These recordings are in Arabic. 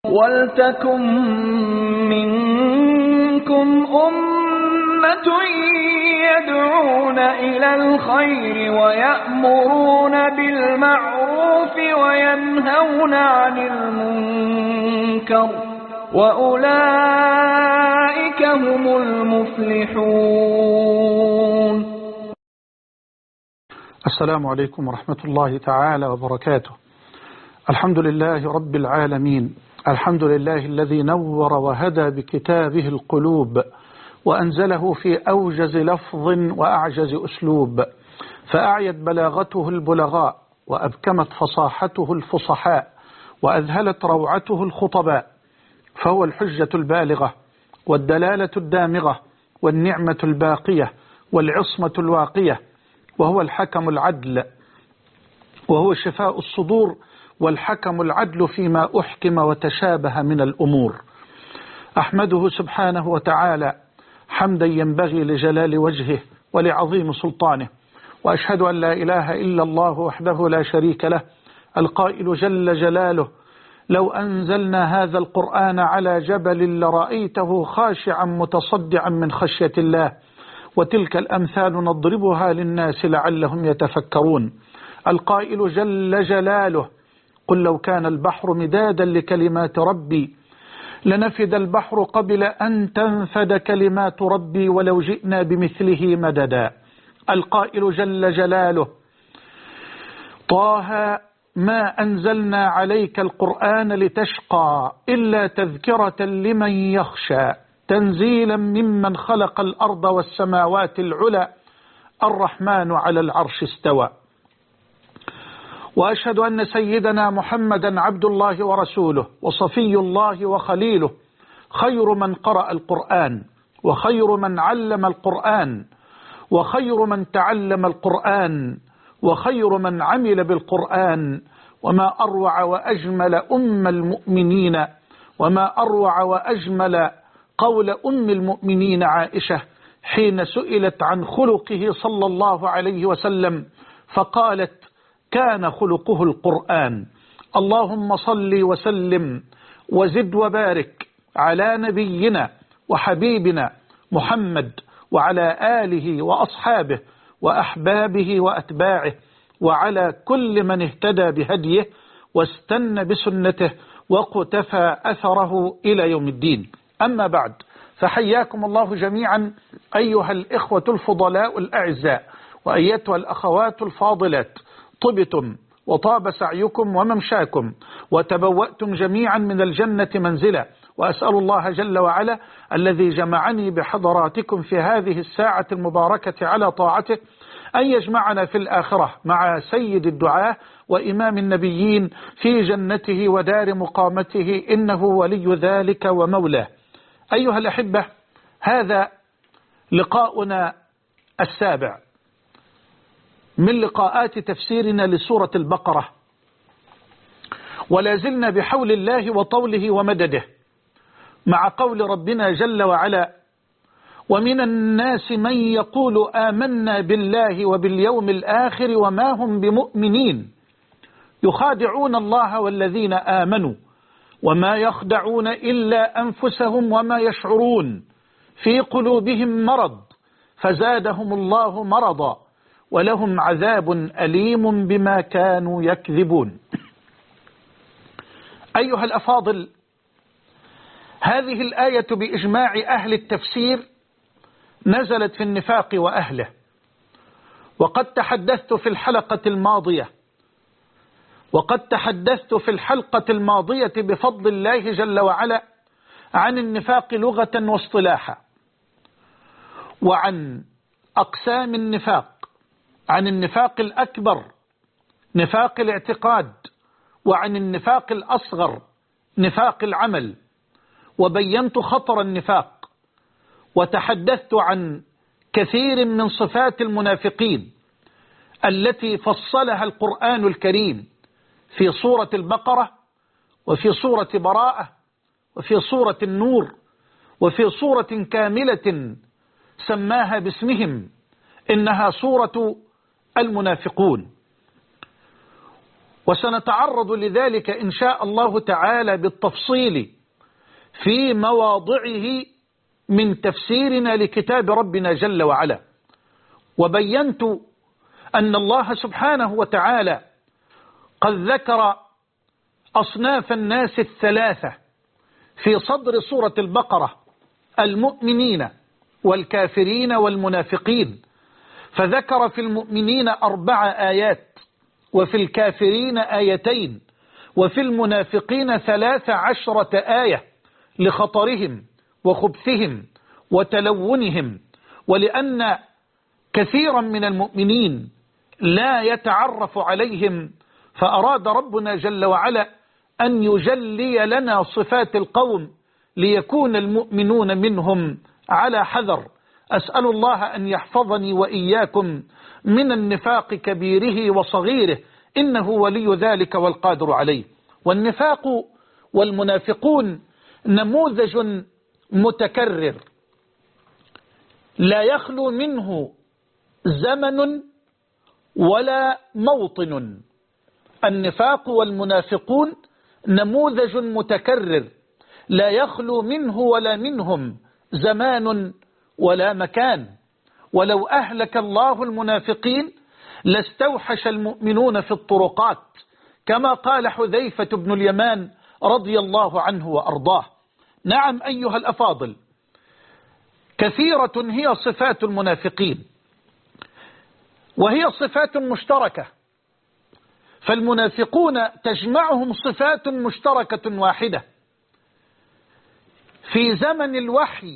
وَلْتَكُن مِّنكُمْ أُمَّةٌ يَدْعُونَ إِلَى الْخَيْرِ وَيَأْمُرُونَ بِالْمَعْرُوفِ وَيَنْهَوْنَ عَنِ الْمُنكَرِ وَأُولَئِكَ هُمُ المفلحون. السلام عليكم ورحمة الله تعالى وبركاته. الحمد لله رب العالمين، الحمد لله الذي نور وهدى بكتابه القلوب وأنزله في أوجز لفظ وأعجز أسلوب، فأعيت بلاغته البلغاء وأبكمت فصاحته الفصحاء وأذهلت روعته الخطباء، فهو الحجة البالغة والدلالة الدامغة والنعمة الباقية والعصمة الواقية، وهو الحكم العدل، وهو شفاء الصدور والحكم العدل فيما أحكم وتشابه من الأمور. أحمده سبحانه وتعالى حمدا ينبغي لجلال وجهه ولعظيم سلطانه، وأشهد أن لا إله إلا الله وحده لا شريك له القائل جل جلاله: لو أنزلنا هذا القرآن على جبل لرأيته خاشعا متصدعا من خشية الله، وتلك الأمثال نضربها للناس لعلهم يتفكرون. القائل جل جلاله: قل لو كان البحر مدادا لكلمات ربي لنفد البحر قبل أن تنفد كلمات ربي ولو جئنا بمثله مددا. القائل جل جلاله: طه ما أنزلنا عليك القرآن لتشقى إلا تذكرة لمن يخشى تنزيلا ممن خلق الأرض والسماوات العلى الرحمن على العرش استوى. وأشهد أن سيدنا محمدا عبد الله ورسوله وصفي الله وخليله، خير من قرأ القرآن وخير من علم القرآن وخير من تعلم القرآن وخير من عمل بالقرآن، وما أروع وأجمل أم المؤمنين، وما أروع وأجمل قول أم المؤمنين عائشة حين سئلت عن خلقه صلى الله عليه وسلم فقالت: كان خلقه القرآن. اللهم صل وسلم وزد وبارك على نبينا وحبيبنا محمد وعلى آله وأصحابه وأحبابه وأتباعه وعلى كل من eهتدى بهديه واستنى بسنته وقتفى أثره إلى يوم الدين. أما بعد، فحياكم الله جميعا أيها الإخوة الفضلاء الأعزاء وأيتها الأخوات الفاضلات، طبتم وطاب سعيكم وممشاكم وتبوأتم جميعا من الجنة منزلا، وأسأل الله جل وعلا الذي جمعني بحضراتكم في هذه الساعة المباركة على طاعته أن يجمعنا في الآخرة مع سيد الدعاة وإمام النبيين في جنته ودار مقامته، إنه ولي ذلك ومولاه. أيها الأحبة، هذا لقاؤنا السابع من لقاءات تفسيرنا لسورة البقرة، ولا زلنا بحول الله وطوله ومدده مع قول ربنا جل وعلا: ومن الناس من يقول آمنا بالله وباليوم الآخر وما هم بمؤمنين يخادعون الله والذين آمنوا وما يخدعون إلا أنفسهم وما يشعرون في قلوبهم مرض فزادهم الله مرضا ولهم عذاب أليم بما كانوا يكذبون. أيها الأفاضل، هذه الآية بإجماع أهل التفسير نزلت في النفاق وأهله، وقد تحدثت في الحلقة الماضية بفضل الله جل وعلا عن النفاق لغة واصطلاحا، وعن أقسام النفاق، عن النفاق الأكبر نفاق الاعتقاد، وعن النفاق الأصغر نفاق العمل، وبينت خطر النفاق، وتحدثت عن كثير من صفات المنافقين التي فصلها القرآن الكريم في سورة البقرة وفي سورة براءة وفي سورة النور وفي سورة كاملة سماها باسمهم، إنها سورة المنافقون. وسنتعرض لذلك إن شاء الله تعالى بالتفصيل في مواضعه من تفسيرنا لكتاب ربنا جل وعلا. وبينت أن الله سبحانه وتعالى قد ذكر أصناف الناس الثلاثة في صدر سورة البقرة: المؤمنين والكافرين والمنافقين، فذكر في المؤمنين 4 آيات، وفي الكافرين 2 وفي المنافقين 13 آية، لخطرهم وخبثهم وتلونهم، ولأن كثيرا من المؤمنين لا يتعرف عليهم، فأراد ربنا جل وعلا أن يجلي لنا صفات القوم ليكون المؤمنون منهم على حذر. أسأل الله أن يحفظني وإياكم من النفاق كبيره وصغيره، إنه ولي ذلك والقادر عليه. والنفاق والمنافقون نموذج متكرر لا يخلو منه زمن ولا موطن. النفاق والمنافقون نموذج متكرر لا يخلو منه ولا منهم زمان ولا مكان. ولو أهلك الله المنافقين لاستوحش المؤمنون في الطرقات، كما قال حذيفة بن اليمان رضي الله عنه وأرضاه. نعم أيها الأفاضل، كثيرة هي صفات المنافقين، وهي صفات مشتركة، فالمنافقون تجمعهم صفات مشتركة واحدة في زمن الوحي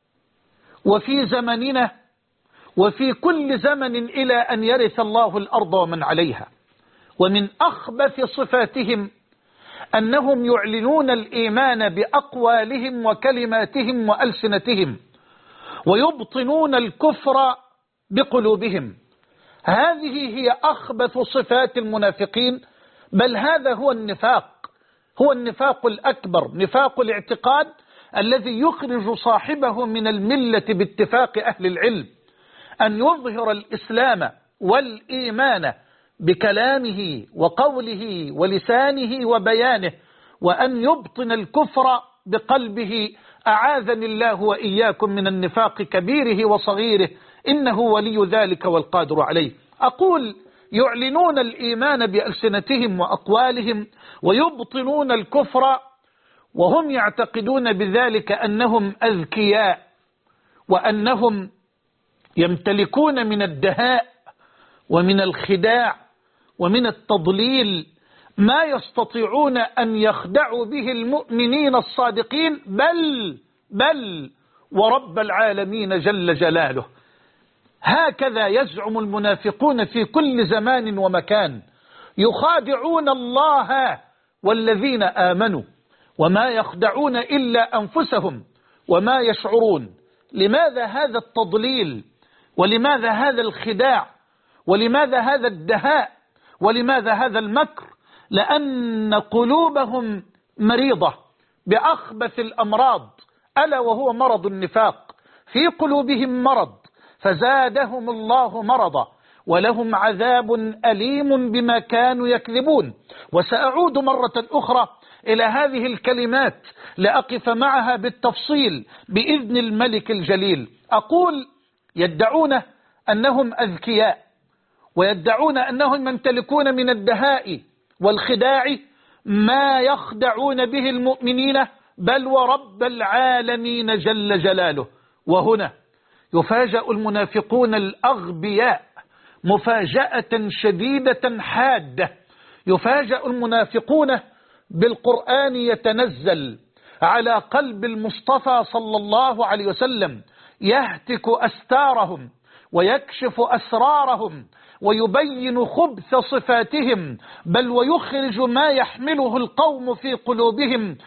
وفي زمننا وفي كل زمن إلى أن يرث الله الأرض ومن عليها. ومن أخبث صفاتهم أنهم يعلنون الإيمان بأقوالهم وكلماتهم وألسنتهم، ويبطنون الكفر بقلوبهم. هذه هي أخبث صفات المنافقين، بل هذا هو النفاق، هو النفاق الأكبر، نفاق الاعتقاد الذي يخرج صاحبه من الملة باتفاق أهل العلم. أن يظهر الإسلام والإيمان بكلامه وقوله ولسانه وبيانه، وأن يبطن الكفر بقلبه. أعاذني الله وإياكم من النفاق كبيره وصغيره، إنه ولي ذلك والقادر عليه. أقول يعلنون الإيمان بألسنتهم وأقوالهم ويبطنون الكفر، وهم يعتقدون بذلك أنهم أذكياء، وأنهم يمتلكون من الدهاء ومن الخداع ومن التضليل ما يستطيعون أن يخدعوا به المؤمنين الصادقين، بل ورب العالمين جل جلاله. هكذا يزعم المنافقون في كل زمان ومكان، يخادعون الله والذين آمنوا، وما يخدعون إلا أنفسهم وما يشعرون. لماذا هذا التضليل؟ ولماذا هذا الخداع؟ ولماذا هذا الدهاء؟ ولماذا هذا المكر؟ لأن قلوبهم مريضة بأخبث الأمراض، ألا وهو مرض النفاق. في قلوبهم مرض فزادهم الله مرضا، ولهم عذاب أليم بما كانوا يكذبون. وسأعود مرة أخرى إلى هذه الكلمات لأقف معها بالتفصيل بإذن الملك الجليل. أقول يدعون أنهم أذكياء، ويدعون أنهم يمتلكون من الدهاء والخداع ما يخدعون به المؤمنين، بل ورب العالمين جل جلاله. وهنا يفاجأ المنافقون الأغبياء مفاجأة شديدة حادة. يفاجأ المنافقون بالقرآن يتنزل على قلب المصطفى صلى الله عليه وسلم، يهتك أستارهم ويكشف أسرارهم ويبين خبث صفاتهم، بل ويخرج ما يحمله القوم في قلوبهم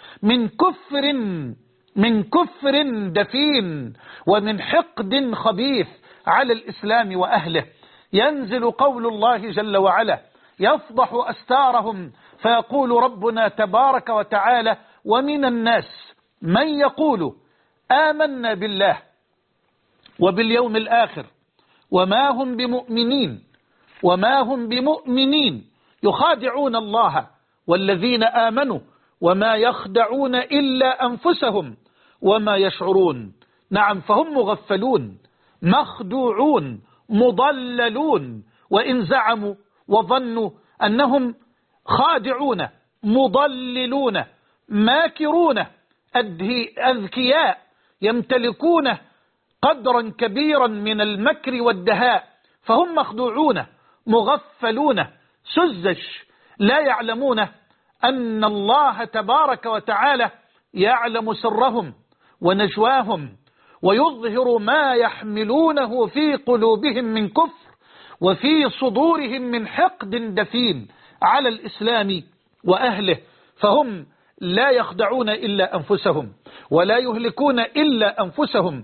من كفر دفين ومن حقد خبيث على الإسلام وأهله. ينزل قول الله جل وعلا يفضح أستارهم، فيقول ربنا تبارك وتعالى: ومن الناس من يقول آمنا بالله وباليوم الآخر وما هم بمؤمنين يخادعون الله والذين آمنوا وما يخدعون إلا أنفسهم وما يشعرون. نعم، فهم مغفلون مخدوعون مضللون، وإن زعموا وظنوا أنهم خادعون مضللون ماكرون أذكياء يمتلكون قدرا كبيرا من المكر والدهاء، فهم مخدوعون مغفلون سذج، لا يعلمون أن الله تبارك وتعالى يعلم سرهم ونجواهم، ويظهر ما يحملونه في قلوبهم من كفر وفي صدورهم من حقد دفين على الإسلام وأهله. فهم لا يخدعون إلا أنفسهم ولا يهلكون إلا أنفسهم،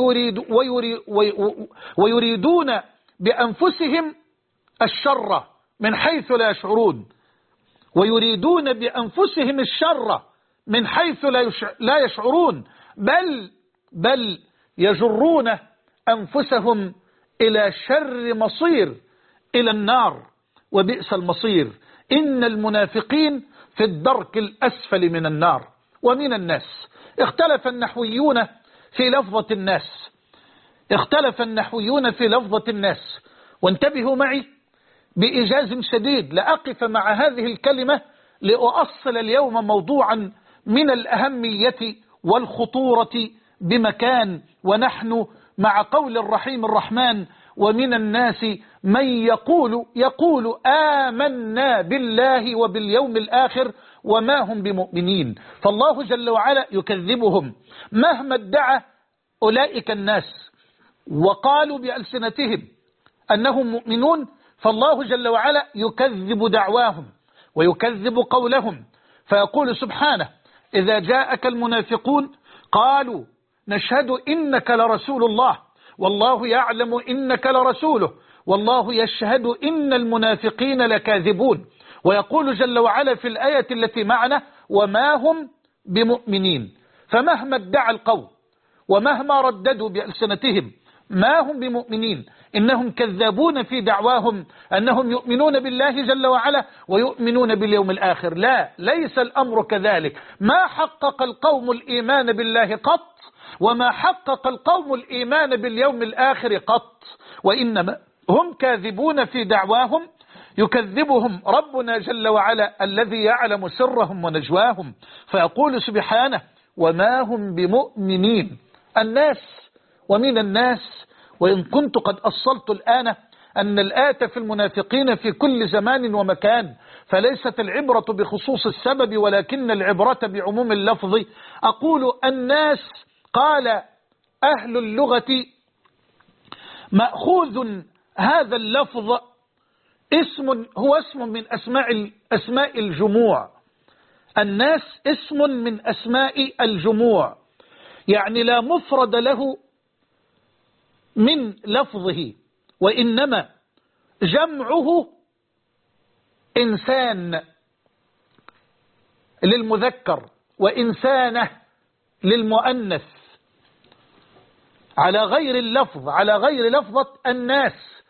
ويريدون بأنفسهم الشر من حيث لا يشعرون، ويريدون بأنفسهم الشر من حيث لا يشعرون، بل يجرون أنفسهم إلى شر مصير، إلى النار، وبئس المصير. إن المنافقين في الدرك الأسفل من النار. ومن الناس اختلف النحويون في لفظة الناس، وانتبهوا معي بإيجاز شديد لأقف مع هذه الكلمة لأؤصل اليوم موضوعا من الأهمية والخطورة بمكان، ونحن مع قول الرحيم الرحمن: ومن الناس من يقول آمنا بالله وباليوم الآخر وما هم بمؤمنين. فالله جل وعلا يكذبهم مهما ادعى أولئك الناس وقالوا بألسنتهم أنهم مؤمنون، فالله جل وعلا يكذب دعواهم ويكذب قولهم، فيقول سبحانه: إذا جاءك المنافقون قالوا نشهد إنك لرسول الله والله يعلم إنك لرسوله والله يشهد إن المنافقين لكاذبون. ويقول جل وعلا في الآية التي معنا: وما هم بمؤمنين. فمهما ادعى القوم ومهما رددوا بألسنتهم ما هم بمؤمنين، إنهم كذابون في دعواهم أنهم يؤمنون بالله جل وعلا ويؤمنون باليوم الآخر. لا، ليس الأمر كذلك. ما حقق القوم الإيمان بالله قط، وما حقق القوم الإيمان باليوم الآخر قط، وإنما هم كاذبون في دعواهم. يكذبهم ربنا جل وعلا الذي يعلم سرهم ونجواهم، فيقول سبحانه: وما هم بمؤمنين. الناس ومن الناس. وإن كنت قد أصلت الآن أن الآية في المنافقين في كل زمان ومكان، فليست العبرة بخصوص السبب ولكن العبرة بعموم اللفظ. أقول الناس، قال أهل اللغة: مأخوذ هذا اللفظ هو اسم من أسماء الجموع. الناس اسم من أسماء الجموع، يعني لا مفرد له من لفظه، وإنما جمعه إنسان للمذكر وإنسانة للمؤنث، على غير لفظة الناس.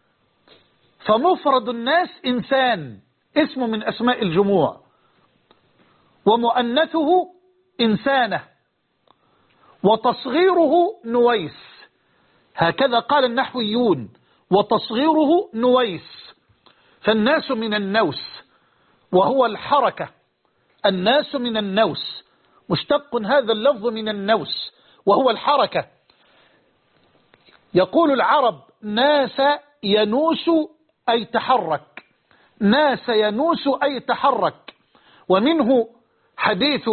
فمفرد الناس إنسان، اسم من أسماء الجموع، ومؤنثه إنسانة، وتصغيره نويس. هكذا قال النحويون: وتصغيره نويس. فالناس من النوس وهو الحركة. الناس من النوس، مشتق هذا اللفظ من النوس وهو الحركة. يقول العرب: ناس ينوس أي تحرك، ناس ينوس أي تحرك. ومنه حديث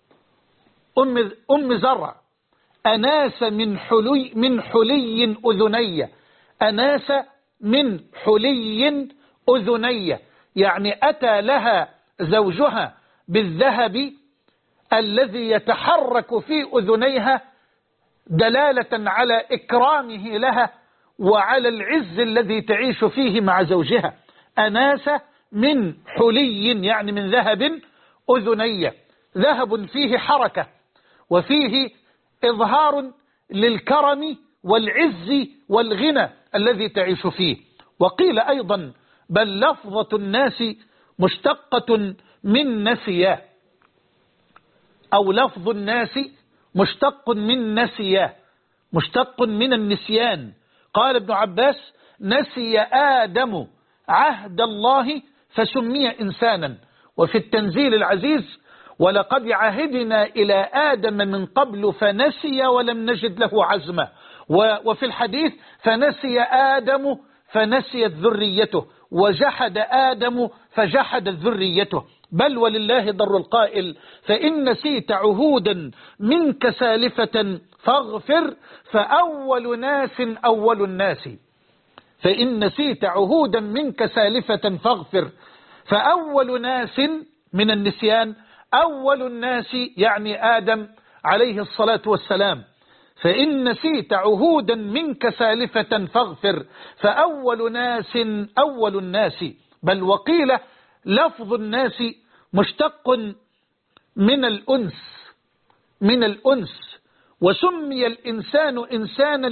أم زرع: أناس من حلي أذني. أناس من حلي أذني، يعني أتى لها زوجها بالذهب الذي يتحرك في أذنيها دلالة على إكرامه لها وعلى العز الذي تعيش فيه مع زوجها. أناس من حلي يعني من ذهب أذني، ذهب فيه حركة وفيه إظهار للكرم والعز والغنى الذي تعيش فيه. وقيل أيضا بل لفظة الناس مشتقة من نسيا، أو لفظ الناس مشتق من نسيا، مشتق من النسيان. قال ابن عباس: نسي آدم عهد الله فسمي إنسانا. وفي التنزيل العزيز: ولقد عهدنا إلى آدم من قبل فنسي ولم نجد له عزما. وفي الحديث: فنسي آدم فنسيت ذريته، وجحد آدم فجحدت ذريته. بل ولله ضر القائل: فإن نسيت عهودا منك سالفة فاغفر فأول ناس أول الناس. فإن نسيت عهودا منك سالفة فاغفر، فأول ناس من النسيان أول الناس يعني آدم عليه الصلاة والسلام. فإن نسيت عهودا منك سالفة فاغفر، فأول ناس أول الناس. بل وقيل لفظ الناس مشتق من الأنس، وسمي الإنسان إنسانا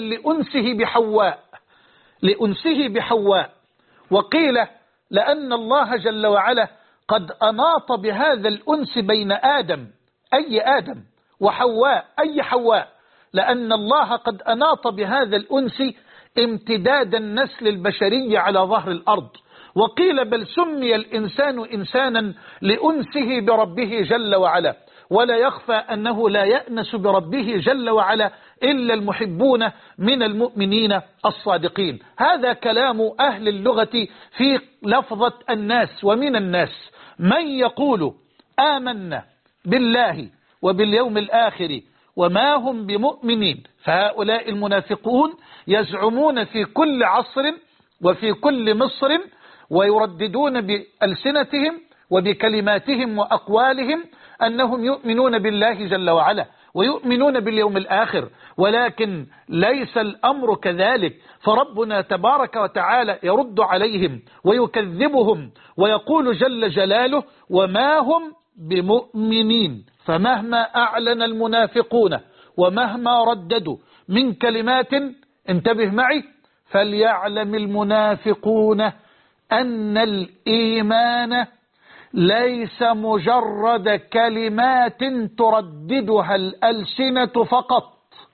لأنسه بحواء. وقيل لأن الله جل وعلا قد أناط بهذا الأنس بين آدم أي آدم وحواء أي حواء، لأن الله قد أناط بهذا الأنس امتداد النسل البشري على ظهر الأرض. وقيل بل سمي الإنسان إنسانا لأنسه بربه جل وعلا. ولا يخفى أنه لا يأنس بربه جل وعلا إلا المحبون من المؤمنين الصادقين. هذا كلام أهل اللغة في لفظة الناس. ومن الناس من يقول آمنا بالله وباليوم الآخر وما هم بمؤمنين. فهؤلاء المنافقون يزعمون في كل عصر وفي كل مصر ويرددون بألسنتهم وبكلماتهم وأقوالهم أنهم يؤمنون بالله جل وعلا ويؤمنون باليوم الآخر، ولكن ليس الأمر كذلك. فربنا تبارك وتعالى يرد عليهم ويكذبهم ويقول جل جلاله: وما هم بمؤمنين. فمهما أعلن المنافقون ومهما رددوا من كلمات، انتبه معي، فليعلم المنافقون أن الإيمان ليس مجرد كلمات ترددها الألسنة فقط.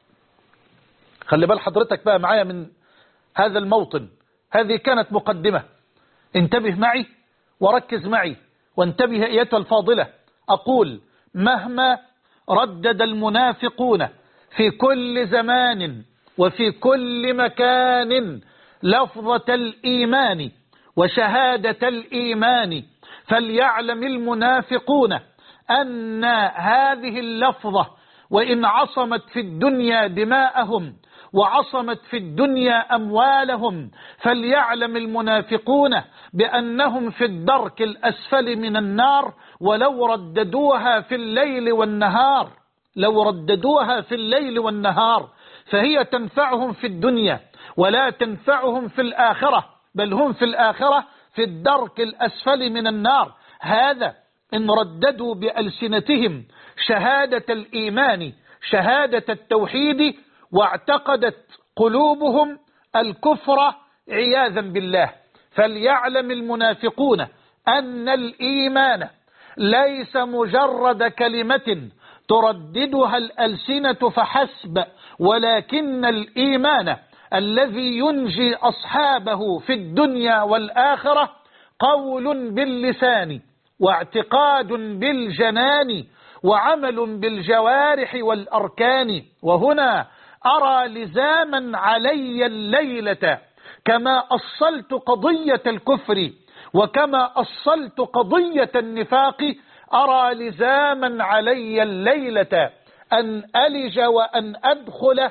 خلي بال حضرتك بقى معايا من هذا الموطن. هذه كانت مقدمة. انتبه معي وركز معي وانتبه أيتها الفاضلة. أقول: مهما ردد المنافقون في كل زمان وفي كل مكان لفظة الإيمان وشهادة الإيمان، فليعلم المنافقون أن هذه اللفظة وإن عصمت في الدنيا دماءهم وعصمت في الدنيا أموالهم، فليعلم المنافقون بأنهم في الدرك الأسفل من النار ولو رددوها في الليل والنهار، لو رددوها في الليل والنهار، فهي تنفعهم في الدنيا ولا تنفعهم في الآخرة، بل هم في الآخرة في الدرك الأسفل من النار. هذا إن رددوا بألسنتهم شهادة الإيمان شهادة التوحيد واعتقدت قلوبهم الكفر عياذا بالله. فليعلم المنافقون أن الإيمان ليس مجرد كلمة ترددها الألسنة فحسب، ولكن الإيمان الذي ينجي أصحابه في الدنيا والآخرة قول باللسان واعتقاد بالجنان وعمل بالجوارح والأركان. وهنا أرى لزاما علي الليلة كما أصلت قضية الكفر وكما أصلت قضية النفاق، أرى لزاما علي الليلة أن ألج وأن أدخل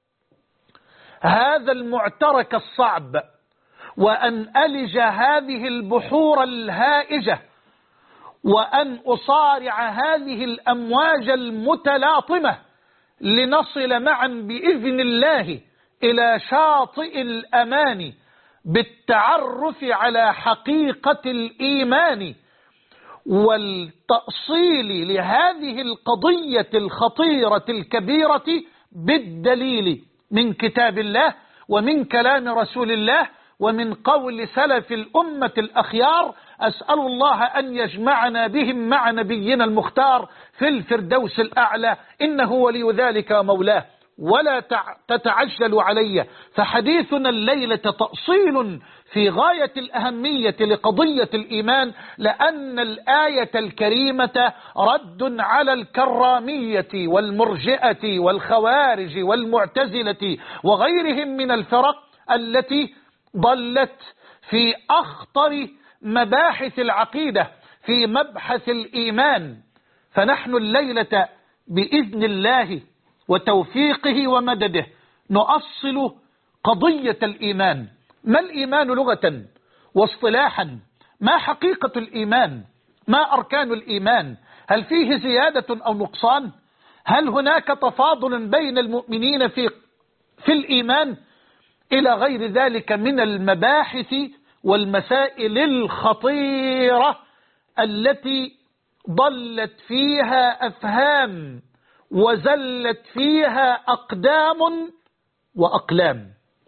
هذا المعترك الصعب، وأن ألج هذه البحور الهائجة، وأن أصارع هذه الأمواج المتلاطمة لنصل معا بإذن الله إلى شاطئ الأمان بالتعرف على حقيقة الإيمان والتأصيل لهذه القضية الخطيرة الكبيرة بالدليل من كتاب الله ومن كلام رسول الله ومن قول سلف الأمة الأخيار. أسأل الله أن يجمعنا بهم مع نبينا المختار في الفردوس الأعلى، إنه ولي ذلك ومولاه. ولا تتعجلوا علي، فحديثنا الليلة تأصيل في غاية الأهمية لقضية الإيمان، لأن الآية الكريمة رد على الكرامية والمرجئة والخوارج والمعتزلة وغيرهم من الفرق التي ضلت في أخطر مباحث العقيدة، في مبحث الإيمان. فنحن الليلة بإذن الله وتوفيقه ومدده نؤصل قضية الإيمان. ما الإيمان لغة واصطلاحا؟ ما حقيقة الإيمان؟ ما أركان الإيمان؟ هل فيه زيادة أو نقصان؟ هل هناك تفاضل بين المؤمنين في الإيمان؟ إلى غير ذلك من المباحث والمسائل الخطيرة التي ضلت فيها أفهام وزلت فيها أقدام وأقلام.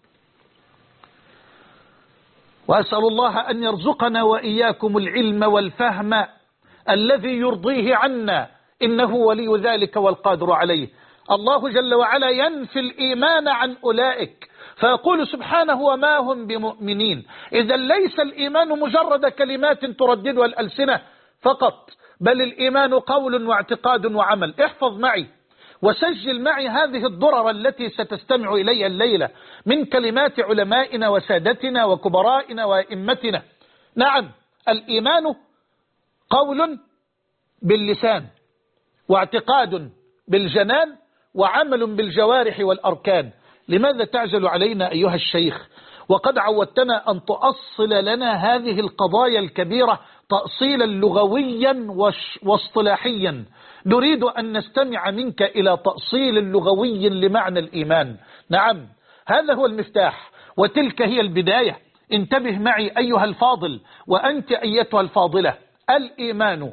وأسأل الله أن يرزقنا وإياكم العلم والفهم الذي يرضيه عنا، إنه ولي ذلك والقادر عليه. الله جل وعلا ينفي الإيمان عن أولئك فيقول سبحانه: وما هم بمؤمنين. إذا ليس الإيمان مجرد كلمات ترددها الألسنة فقط، بل الإيمان قول واعتقاد وعمل. احفظ معي وسجل معي هذه الضرر التي ستستمع إليها الليلة من كلمات علمائنا وسادتنا وكبرائنا وأئمتنا. نعم، الإيمان قول باللسان، واعتقاد بالجنان، وعمل بالجوارح والأركان. لماذا تعجل علينا أيها الشيخ وقد عودتنا أن تؤصل لنا هذه القضايا الكبيرة تأصيلا لغويا واصطلاحيا؟ نريد أن نستمع منك إلى تأصيل لغوي لمعنى الإيمان. نعم، هذا هو المفتاح وتلك هي البداية. انتبه معي أيها الفاضل وأنت أيتها الفاضلة. الإيمان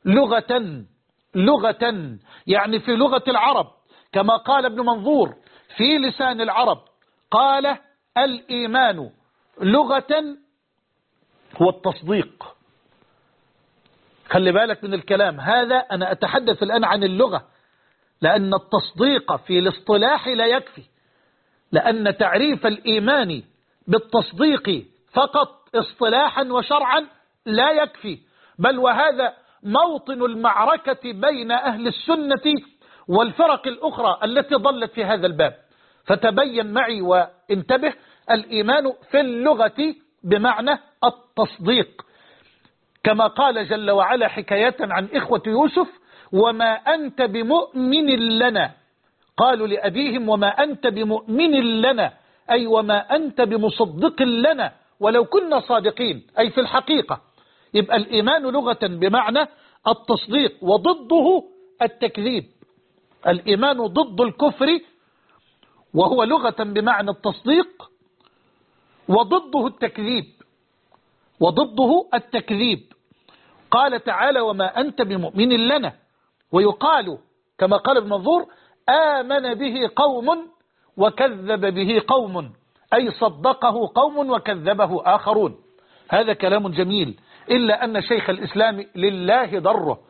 لغة يعني في لغة العرب، كما قال ابن منظور في لسان العرب، قال: الإيمان لغة هو التصديق. خلي بالك من الكلام هذا، أنا أتحدث الآن عن اللغة، لأن التصديق في الاصطلاح لا يكفي، لأن تعريف الإيمان بالتصديق فقط اصطلاحا وشرعا لا يكفي، بل وهذا موطن المعركة بين أهل السنة والفرق الأخرى التي ضلت في هذا الباب. فتبين معي وانتبه. الإيمان في اللغة بمعنى التصديق، كما قال جل وعلا حكاية عن إخوة يوسف: وما أنت بمؤمن لنا. قالوا لأبيهم: وما أنت بمؤمن لنا، أي وما أنت بمصدق لنا ولو كنا صادقين، أي في الحقيقة. يبقى الإيمان لغة بمعنى التصديق، وضده التكذيب. الإيمان ضد الكفر، وهو لغة بمعنى التصديق، وضده التكذيب. قال تعالى: وما أنت بمؤمن لنا. ويقال كما قال ابن منظور: آمن به قوم وكذب به قوم، أي صدقه قوم وكذبه آخرون. هذا كلام جميل، إلا أن شيخ الإسلام لله ضره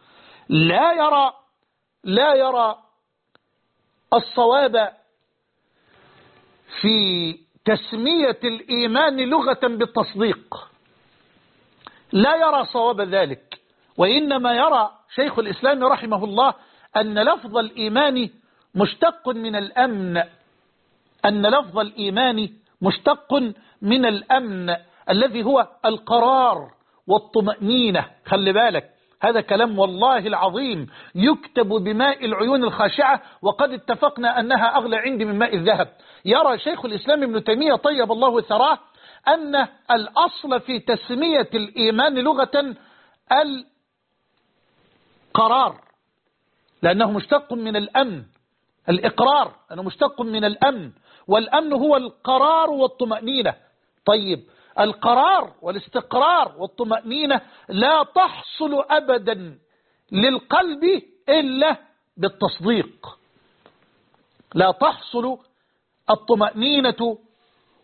لا يرى الصواب في تسمية الإيمان لغة بالتصديق، لا يرى صواب ذلك، وإنما يرى شيخ الإسلام رحمه الله أن لفظ الإيمان مشتق من الأمن، الذي هو القرار والطمأنينة. خلي بالك، هذا كلام والله العظيم يكتب بماء العيون الخاشعة، وقد اتفقنا أنها أغلى عندي من ماء الذهب. يرى شيخ الإسلام ابن تيمية طيب الله ثراه أن الأصل في تسمية الإيمان لغة القرار، لأنه مشتق من الأمن. الإقرار أنه مشتق من الأمن، والأمن هو القرار والطمأنينة. طيب، القرار والاستقرار والطمأنينة لا تحصل أبدا للقلب إلا بالتصديق. لا تحصل الطمأنينة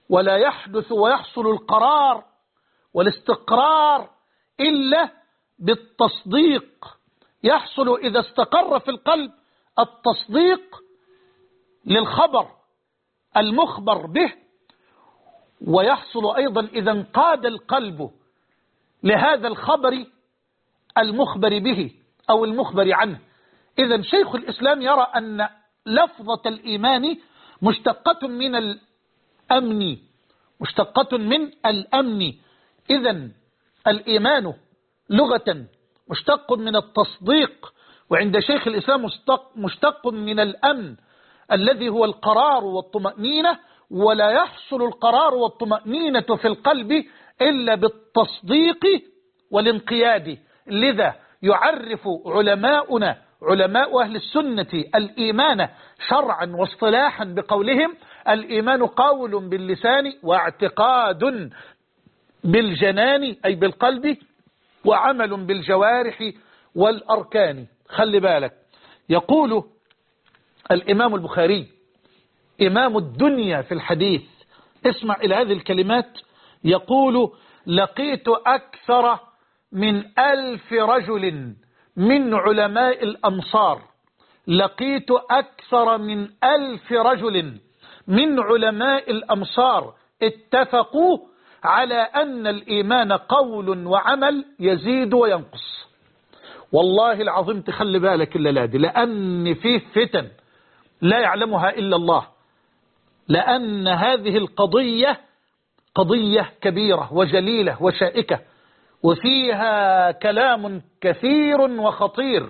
ولا يحدث ويحصل القرار والاستقرار إلا بالتصديق. يحصل إذا استقر في القلب التصديق للخبر المخبر به، ويحصل أيضا إذا انقاد القلب لهذا الخبر المخبر به أو المخبر عنه. إذا شيخ الإسلام يرى أن لفظة الإيمان مشتقة من الأمن، مشتقة من الأمن. إذا الإيمان لغة مشتق من التصديق، وعند شيخ الإسلام مشتق من الأمن الذي هو القرار والطمأنينة، ولا يحصل القرار والطمأنينة في القلب إلا بالتصديق والانقياد. لذا يعرف علماؤنا علماء أهل السنة الإيمان شرعا واصطلاحا بقولهم: الإيمان قول باللسان واعتقاد بالجنان أي بالقلب وعمل بالجوارح والأركان. خلي بالك، يقول الإمام البخاري إمام الدنيا في الحديث، اسمع إلى هذه الكلمات، يقول: لقيت أكثر من 1000 رجل من علماء الأمصار، لقيت أكثر من 1000 رجل من علماء الأمصار اتفقوا على أن الإيمان قول وعمل يزيد وينقص. والله العظيم تخلي بالك إلا دي، لأن فيه فتن لا يعلمها إلا الله، لأن هذه القضية قضية كبيرة وجليلة وشائكة، وفيها كلام كثير وخطير.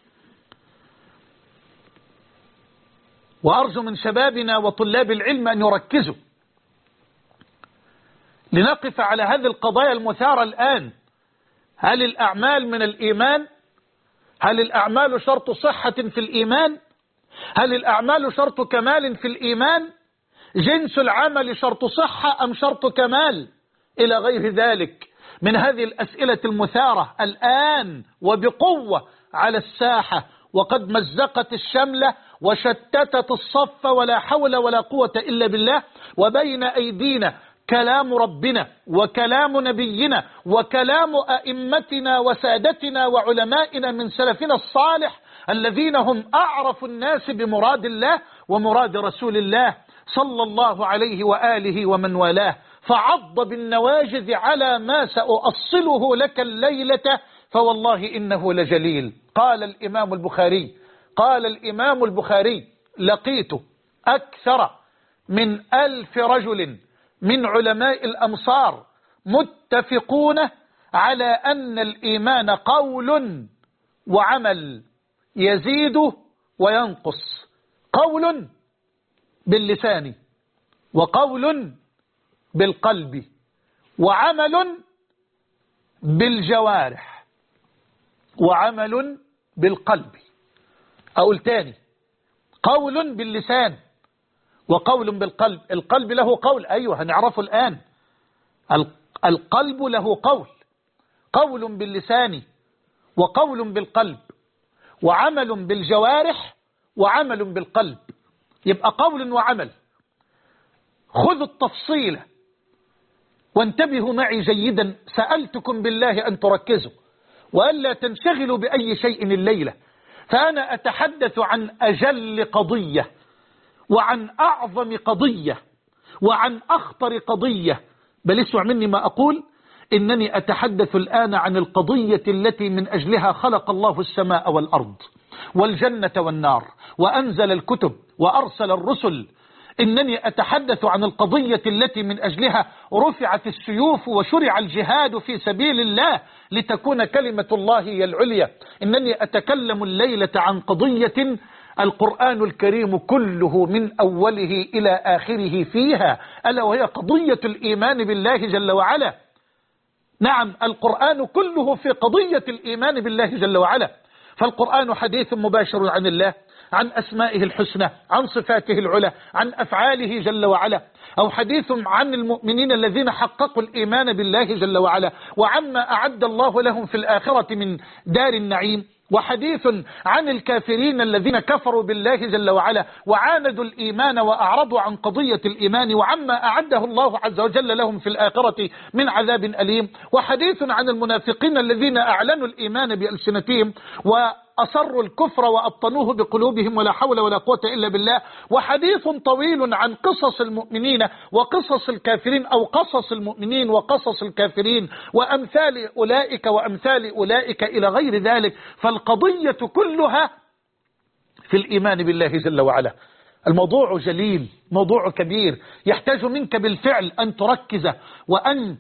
وأرجو من شبابنا وطلاب العلم أن يركزوا لنقف على هذه القضايا المثارة الآن. هل الأعمال من الإيمان؟ هل الأعمال شرط صحة في الإيمان؟ هل الأعمال شرط كمال في الإيمان؟ جنس العمل شرط صحة أم شرط كمال؟ إلى غير ذلك من هذه الأسئلة المثارة الآن وبقوة على الساحة، وقد مزقت الشملة وشتتت الصف، ولا حول ولا قوة إلا بالله. وبين أيدينا كلام ربنا وكلام نبينا وكلام أئمتنا وسادتنا وعلمائنا من سلفنا الصالح الذين هم أعرف الناس بمراد الله ومراد رسول الله صلى الله عليه وآله ومن والاه. فعض بالنواجذ على ما سأؤصله لك الليلة، فوالله إنه لجليل. قال الإمام البخاري لقيت أكثر من 1000 رجل من علماء الأمصار متفقون على أن الإيمان قول وعمل يزيد وينقص، قول باللسان وقول بالقلب وعمل بالجوارح وعمل بالقلب. أقول تاني: قول باللسان وقول بالقلب. القلب له قول، أيوه هنعرفه الآن. القلب له قول باللسان وقول بالقلب وعمل بالجوارح وعمل بالقلب. يبقى قول وعمل. خذوا التفصيل وانتبهوا معي جيدا، سألتكم بالله أن تركزوا وألا تنشغلوا بأي شيء الليلة، فأنا أتحدث عن أجل قضية وعن أعظم قضية وعن أخطر قضية. بل اسمع مني ما أقول، إنني أتحدث الآن عن القضية التي من أجلها خلق الله السماء والأرض والجنة والنار وأنزل الكتب وأرسل الرسل. إنني أتحدث عن القضية التي من أجلها رفعت السيوف وشرع الجهاد في سبيل الله لتكون كلمة الله هي العليا. إنني أتكلم الليلة عن قضية القرآن الكريم كله من أوله إلى آخره فيها، ألا وهي قضية الإيمان بالله جل وعلا. نعم، القرآن كله في قضية الإيمان بالله جل وعلا. فالقرآن حديث مباشر عن الله، عن أسمائه الحسنى، عن صفاته العلى، عن أفعاله جل وعلا، أو حديث عن المؤمنين الذين حققوا الإيمان بالله جل وعلا وعما أعد الله لهم في الآخرة من دار النعيم وحديث عن الكافرين الذين كفروا بالله جل وعلا وعاندوا الإيمان وأعرضوا عن قضية الإيمان وعما أعده الله عز وجل لهم في الآخرة من عذاب أليم. وحديث عن المنافقين الذين أعلنوا الإيمان بألسنتهم وأصروا الكفر وأبطنوه بقلوبهم ولا حول ولا قوة إلا بالله. وحديث طويل عن قصص المؤمنين وقصص الكافرين، أو قصص المؤمنين وقصص الكافرين وأمثال أولئك وأمثال أولئك إلى غير ذلك. فالقضية كلها في الإيمان بالله جل وعلا. الموضوع جليل، موضوع كبير، يحتاج منك بالفعل أن تركز وأن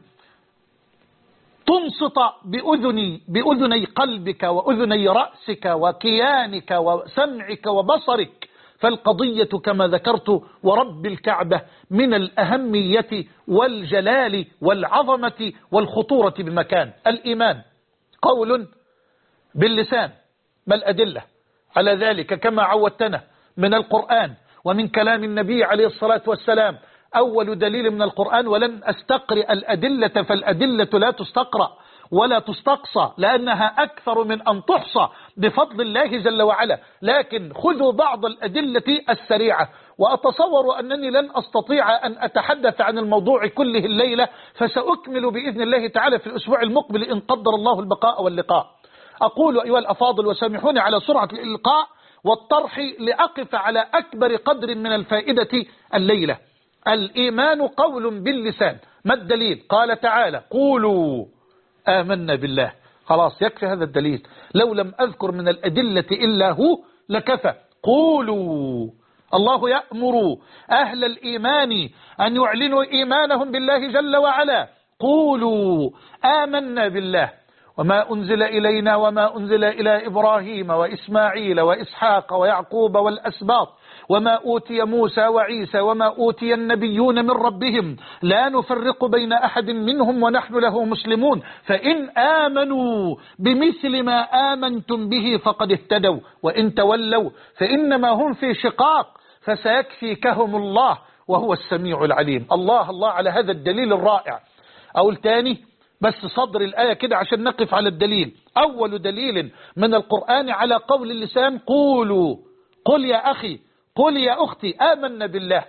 تنصت بأذني قلبك وأذني رأسك وكيانك وسمعك وبصرك. فالقضية كما ذكرت ورب الكعبة من الأهمية والجلال والعظمة والخطورة بمكان. الإيمان قول باللسان، ما الأدلة على ذلك كما عودتنا من القرآن ومن كلام النبي عليه الصلاة والسلام؟ أول دليل من القرآن، ولن أستقرئ الأدلة فالأدلة لا تستقرأ ولا تستقصى لأنها أكثر من أن تحصى بفضل الله جل وعلا، لكن خذوا بعض الأدلة السريعة. وأتصور أنني لن أستطيع أن أتحدث عن الموضوع كله الليلة، فسأكمل بإذن الله تعالى في الأسبوع المقبل إن قدر الله البقاء واللقاء. أقول أيها الأفاضل وسامحوني على سرعة الإلقاء والطرح لأقف على أكبر قدر من الفائدة الليلة. الإيمان قول باللسان، ما الدليل؟ قال تعالى قولوا آمنا بالله. خلاص يكفي هذا الدليل، لو لم أذكر من الأدلة إلا هو لكفى. قولوا، الله يأمر أهل الإيمان أن يعلنوا إيمانهم بالله جل وعلا. قولوا آمنا بالله وما أنزل إلينا وما أنزل إلى إبراهيم وإسماعيل وإسحاق ويعقوب والأسباط وما أوتي موسى وعيسى وما أوتي النبيون من ربهم لا نفرق بين أحد منهم ونحن له مسلمون، فإن آمنوا بمثل ما آمنتم به فقد اهتدوا وإن تولوا فإنما هم في شقاق فسيكفيكهم الله وهو السميع العليم. الله الله على هذا الدليل الرائع. أقول تاني بس صدر الآية كده عشان نقف على الدليل. أول دليل من القرآن على قول اللسان قولوا، قل يا أخي، قل يا أختي آمنا بالله.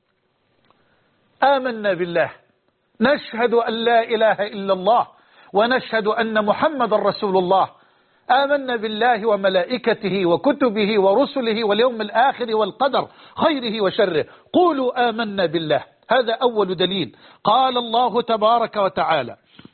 آمنا بالله، نشهد أن لا إله إلا الله ونشهد أن محمد رسول الله. آمنا بالله وملائكته وكتبه ورسله واليوم الآخر والقدر خيره وشره. قولوا آمنا بالله، هذا أول دليل. قال الله تبارك وتعالى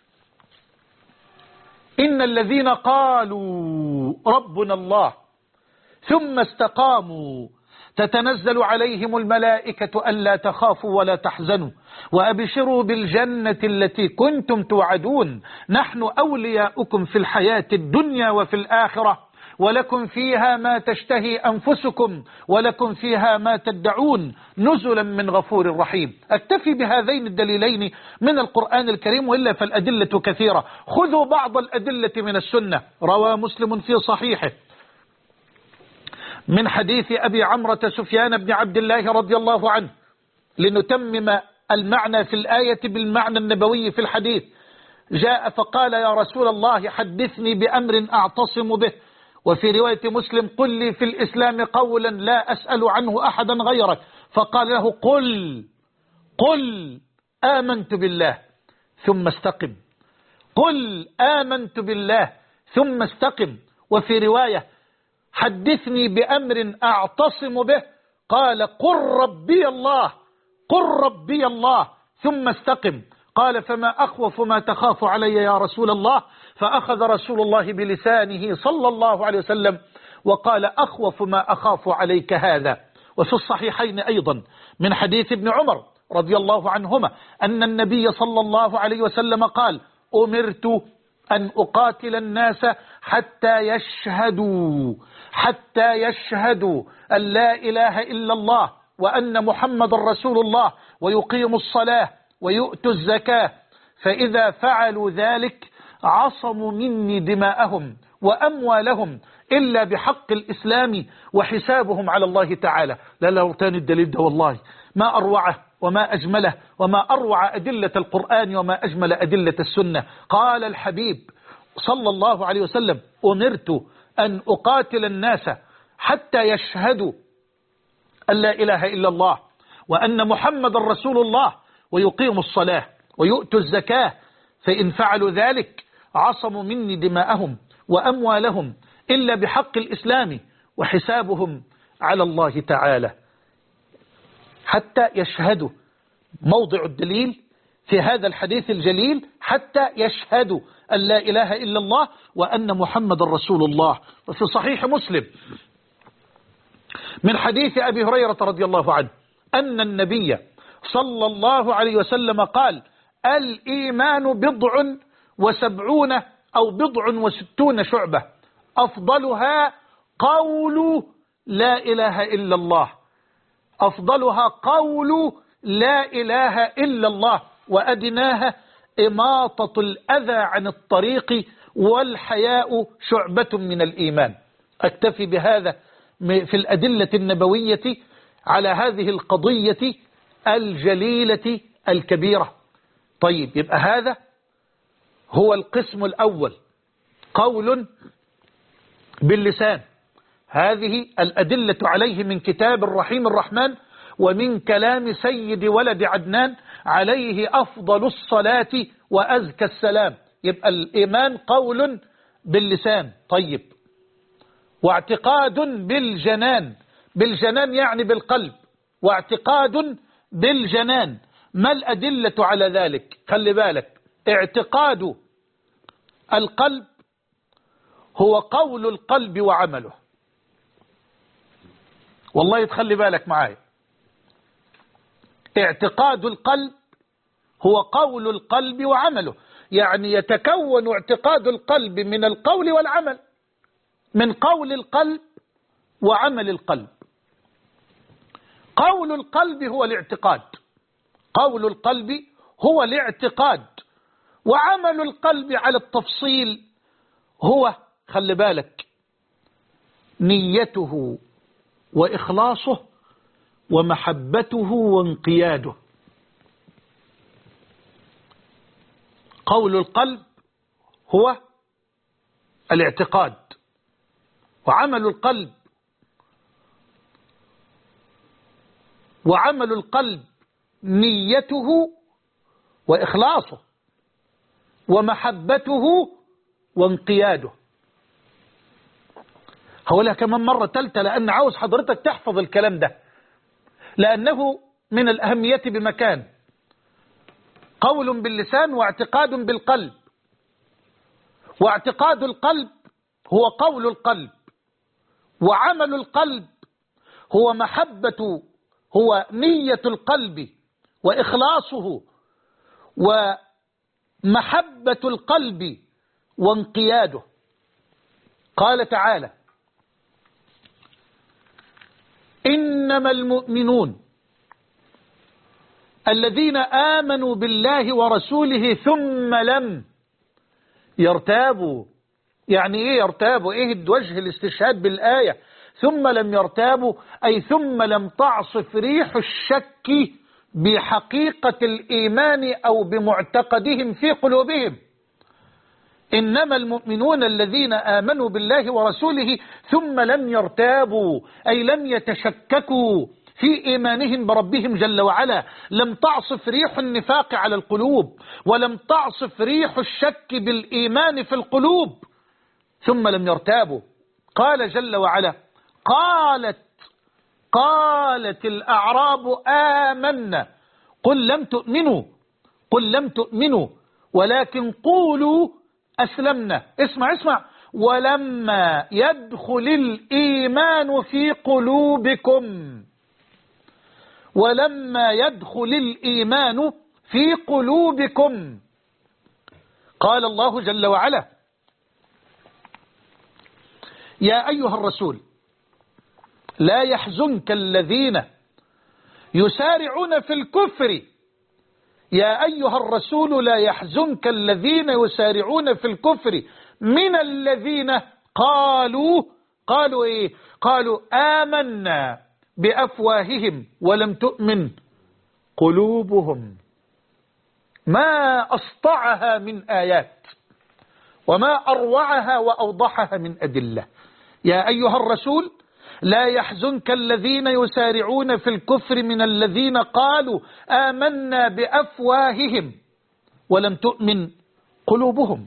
إن الذين قالوا ربنا الله ثم استقاموا تتنزل عليهم الملائكة ألا تخافوا ولا تحزنوا وأبشروا بالجنة التي كنتم توعدون نحن أولياؤكم في الحياة الدنيا وفي الآخرة ولكم فيها ما تشتهي أنفسكم ولكم فيها ما تدعون نزلا من غفور رحيم. أكتفي بهذين الدليلين من القرآن الكريم وإلا فالأدلة كثيرة. خذوا بعض الأدلة من السنة. روى مسلم في صحيحه من حديث أبي عمرة سفيان بن عبد الله رضي الله عنه لنتمم المعنى في الآية بالمعنى النبوي في الحديث. جاء فقال يا رسول الله حدثني بأمر أعتصم به، وفي رواية مسلم قل لي في الإسلام قولا لا أسأل عنه أحدا غيرك. فقال له قل آمنت بالله ثم استقم، قل آمنت بالله ثم استقم. وفي رواية حدثني بأمر أعتصم به، قال قل ربي الله، قل ربي الله ثم استقم. قال فما أخوف ما تخاف علي يا رسول الله؟ فأخذ رسول الله بلسانه صلى الله عليه وسلم وقال أخوف ما أخاف عليك هذا. وفي الصحيحين أيضا من حديث ابن عمر رضي الله عنهما أن النبي صلى الله عليه وسلم قال أمرت أن أقاتل الناس حتى يشهدوا أن لا إله إلا الله وأن محمد رسول الله ويقيموا الصلاة ويؤتوا الزكاة، فإذا فعلوا ذلك عصموا مني دماءهم وأموالهم إلا بحق الإسلام وحسابهم على الله تعالى. لا لو تاني الدليل ده والله ما أروعه وما أجمله وما أروع أدلة القرآن وما أجمل أدلة السنة. قال الحبيب صلى الله عليه وسلم أمرت أن أقاتل الناس حتى يشهدوا أن لا إله إلا الله وأن محمد رسول الله ويقيموا الصلاة ويؤتوا الزكاة، فإن فعلوا ذلك عصموا مني دماءهم وأموالهم إلا بحق الإسلام وحسابهم على الله تعالى. حتى يشهدوا، موضع الدليل في هذا الحديث الجليل حتى يشهدوا أن لا إله إلا الله وأن محمد رسول الله. وفي صحيح مسلم من حديث أبي هريرة رضي الله عنه أن النبي صلى الله عليه وسلم قال: الإيمان 70 أو 60 شعبة، أفضلها قول لا إله إلا الله، أفضلها قول لا إله إلا الله، وأدناها إماطة الأذى عن الطريق، والحياء شعبة من الإيمان. أكتفي بهذا في الأدلة النبوية على هذه القضية الجليلة الكبيرة. طيب، يبقى هذا هو القسم الأول، قول باللسان. هذه الأدلة عليه من كتاب الرحيم الرحمن ومن كلام سيد ولد عدنان عليه أفضل الصلاة وأزكى السلام. يبقى الإيمان قول باللسان. طيب، واعتقاد بالجنان، بالجنان يعني بالقلب، واعتقاد بالجنان. ما الأدلة على ذلك؟ خلي بالك، اعتقاد القلب هو قول القلب وعمله. والله تخلي بالك معايا، اعتقاد القلب هو قول القلب وعمله، يعني يتكون اعتقاد القلب من القول والعمل، من قول القلب وعمل القلب. قول القلب هو الاعتقاد، قول القلب هو الاعتقاد، وعمل القلب على التفصيل هو، خلي بالك، نيته وإخلاصه ومحبته وانقياده. قول القلب هو الاعتقاد، وعمل القلب نيته وإخلاصه ومحبته وانقياده. هقولها كمان مرة تالتة لأن عاوز حضرتك تحفظ الكلام ده، لأنه من الأهمية بمكان. قول باللسان واعتقاد بالقلب، واعتقاد القلب هو قول القلب، وعمل القلب هو نية القلب وإخلاصه ومحبة القلب وانقياده. قال تعالى: إنما المؤمنون الذين آمنوا بالله ورسوله ثم لم يرتابوا. يعني إيه يرتابوا؟ إيه وجه الاستشهاد بالآية ثم لم يرتابوا؟ أي ثم لم تعصف ريح الشك بحقيقة الإيمان أو بمعتقدهم في قلوبهم. إنما المؤمنون الذين آمنوا بالله ورسوله ثم لم يرتابوا، أي لم يتشككوا في إيمانهم بربهم جل وعلا. لم تعصف ريح النفاق على القلوب، ولم تعصف ريح الشك بالإيمان في القلوب، ثم لم يرتابوا. قال جل وعلا: قالت الأعراب آمنا قل لم تؤمنوا ولكن قولوا أسلمنا. اسمع ولما يدخل الإيمان في قلوبكم، ولما يدخل الإيمان في قلوبكم. قال الله جل وعلا: يا أيها الرسول لا يحزنك الذين يسارعون في الكفر. يا أيها الرسول لا يحزنك الذين يسارعون في الكفر من الذين قالوا إيه؟ قالوا آمنا بأفواههم ولم تؤمن قلوبهم. ما أسطعها من آيات وما أروعها وأوضحها من أدلة. يا أيها الرسول لا يحزنك الذين يسارعون في الكفر من الذين قالوا آمنا بأفواههم ولم تؤمن قلوبهم.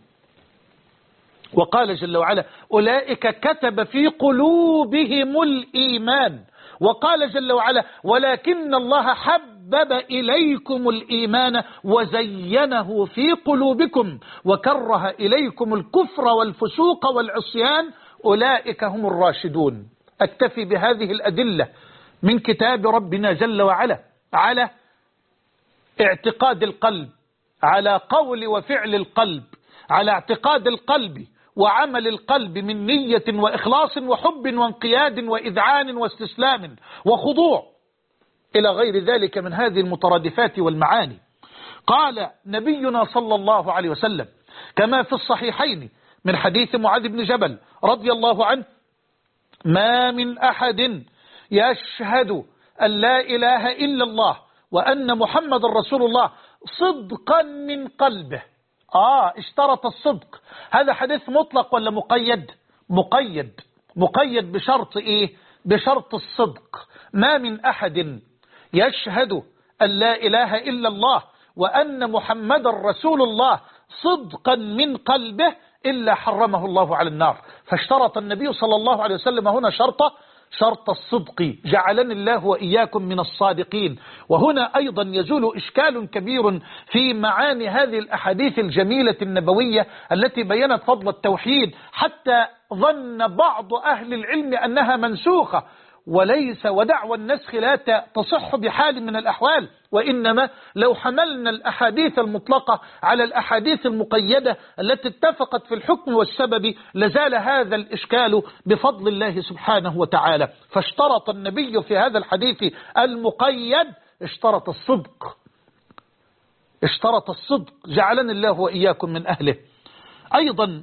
وقال جل وعلا أولئك كتب في قلوبهم الإيمان. وقال جل وعلا ولكن الله حبب إليكم الإيمان وزينه في قلوبكم وكره إليكم الكفر والفسوق والعصيان أولئك هم الراشدون. أكتفي بهذه الأدلة من كتاب ربنا جل وعلا على اعتقاد القلب، على قول وفعل القلب، على اعتقاد القلب وعمل القلب من نية وإخلاص وحب وانقياد وإذعان واستسلام وخضوع إلى غير ذلك من هذه المترادفات والمعاني. قال نبينا صلى الله عليه وسلم كما في الصحيحين من حديث معاذ بن جبل رضي الله عنه ما من أحد يشهد أن لا إله إلا الله وأن محمد رسول الله صدقا من قلبه. اشترط الصدق. هذا حديث مطلق ولا مقيد؟ مقيد بشرط ايه؟ بشرط الصدق. ما من أحد يشهد أن لا إله إلا الله وأن محمد رسول الله صدقا من قلبه إلا حرمه الله على النار. فاشترط النبي صلى الله عليه وسلم هنا شرط الصدق. جعلني الله وإياكم من الصادقين. وهنا أيضا يزول إشكال كبير في معاني هذه الأحاديث الجميلة النبوية التي بينت فضل التوحيد، حتى ظن بعض أهل العلم أنها منسوخة، ودعوى النسخ لا تصح بحال من الأحوال. وإنما لو حملنا الأحاديث المطلقة على الأحاديث المقيدة التي اتفقت في الحكم والسبب لزال هذا الإشكال بفضل الله سبحانه وتعالى. فاشترط النبي في هذا الحديث المقيد اشترط الصدق. جعلني الله وإياكم من أهله. أيضا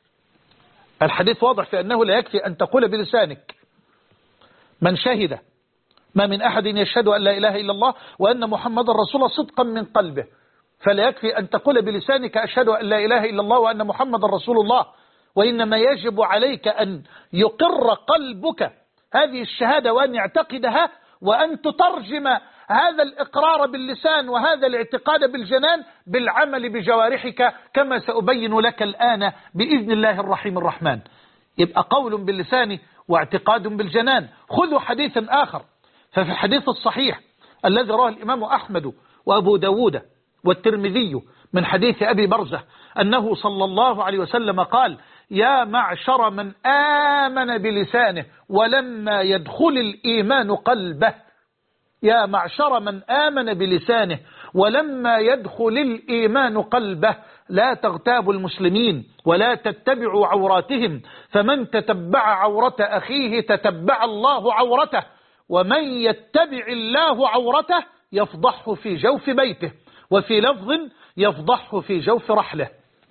الحديث واضح في أنه لا يكفي أن تقول بلسانك من شهد ما من أحد يشهد أن لا إله إلا الله وأن محمد رسول الله صدقا من قلبه، فلا يكفي أن تقول بلسانك أشهد أن لا إله إلا الله وأن محمد رسول الله، وإنما يجب عليك أن يقر قلبك هذه الشهادة وأن يعتقدها، وأن تترجم هذا الإقرار باللسان وهذا الاعتقاد بالجنان بالعمل بجوارحك كما سأبين لك الآن بإذن الله الرحيم الرحمن. يبقى قول باللسان واعتقاد بالجنان. خذوا حديثا آخر، ففي الحديث الصحيح الذي رواه الإمام أحمد وأبو داود والترمذي من حديث أبي برزة أنه صلى الله عليه وسلم قال يا معشر من آمن بلسانه ولما يدخل الإيمان قلبه. يا معشر من آمن بلسانه ولما يدخل الإيمان قلبه لا تغتابوا المسلمين ولا تتبعوا عوراتهم، فمن تتبع عورة أخيه تتبع الله عورته، ومن يتبع الله عورته يفضحه في جوف بيته، وفي لفظ يفضحه في جوف رحله.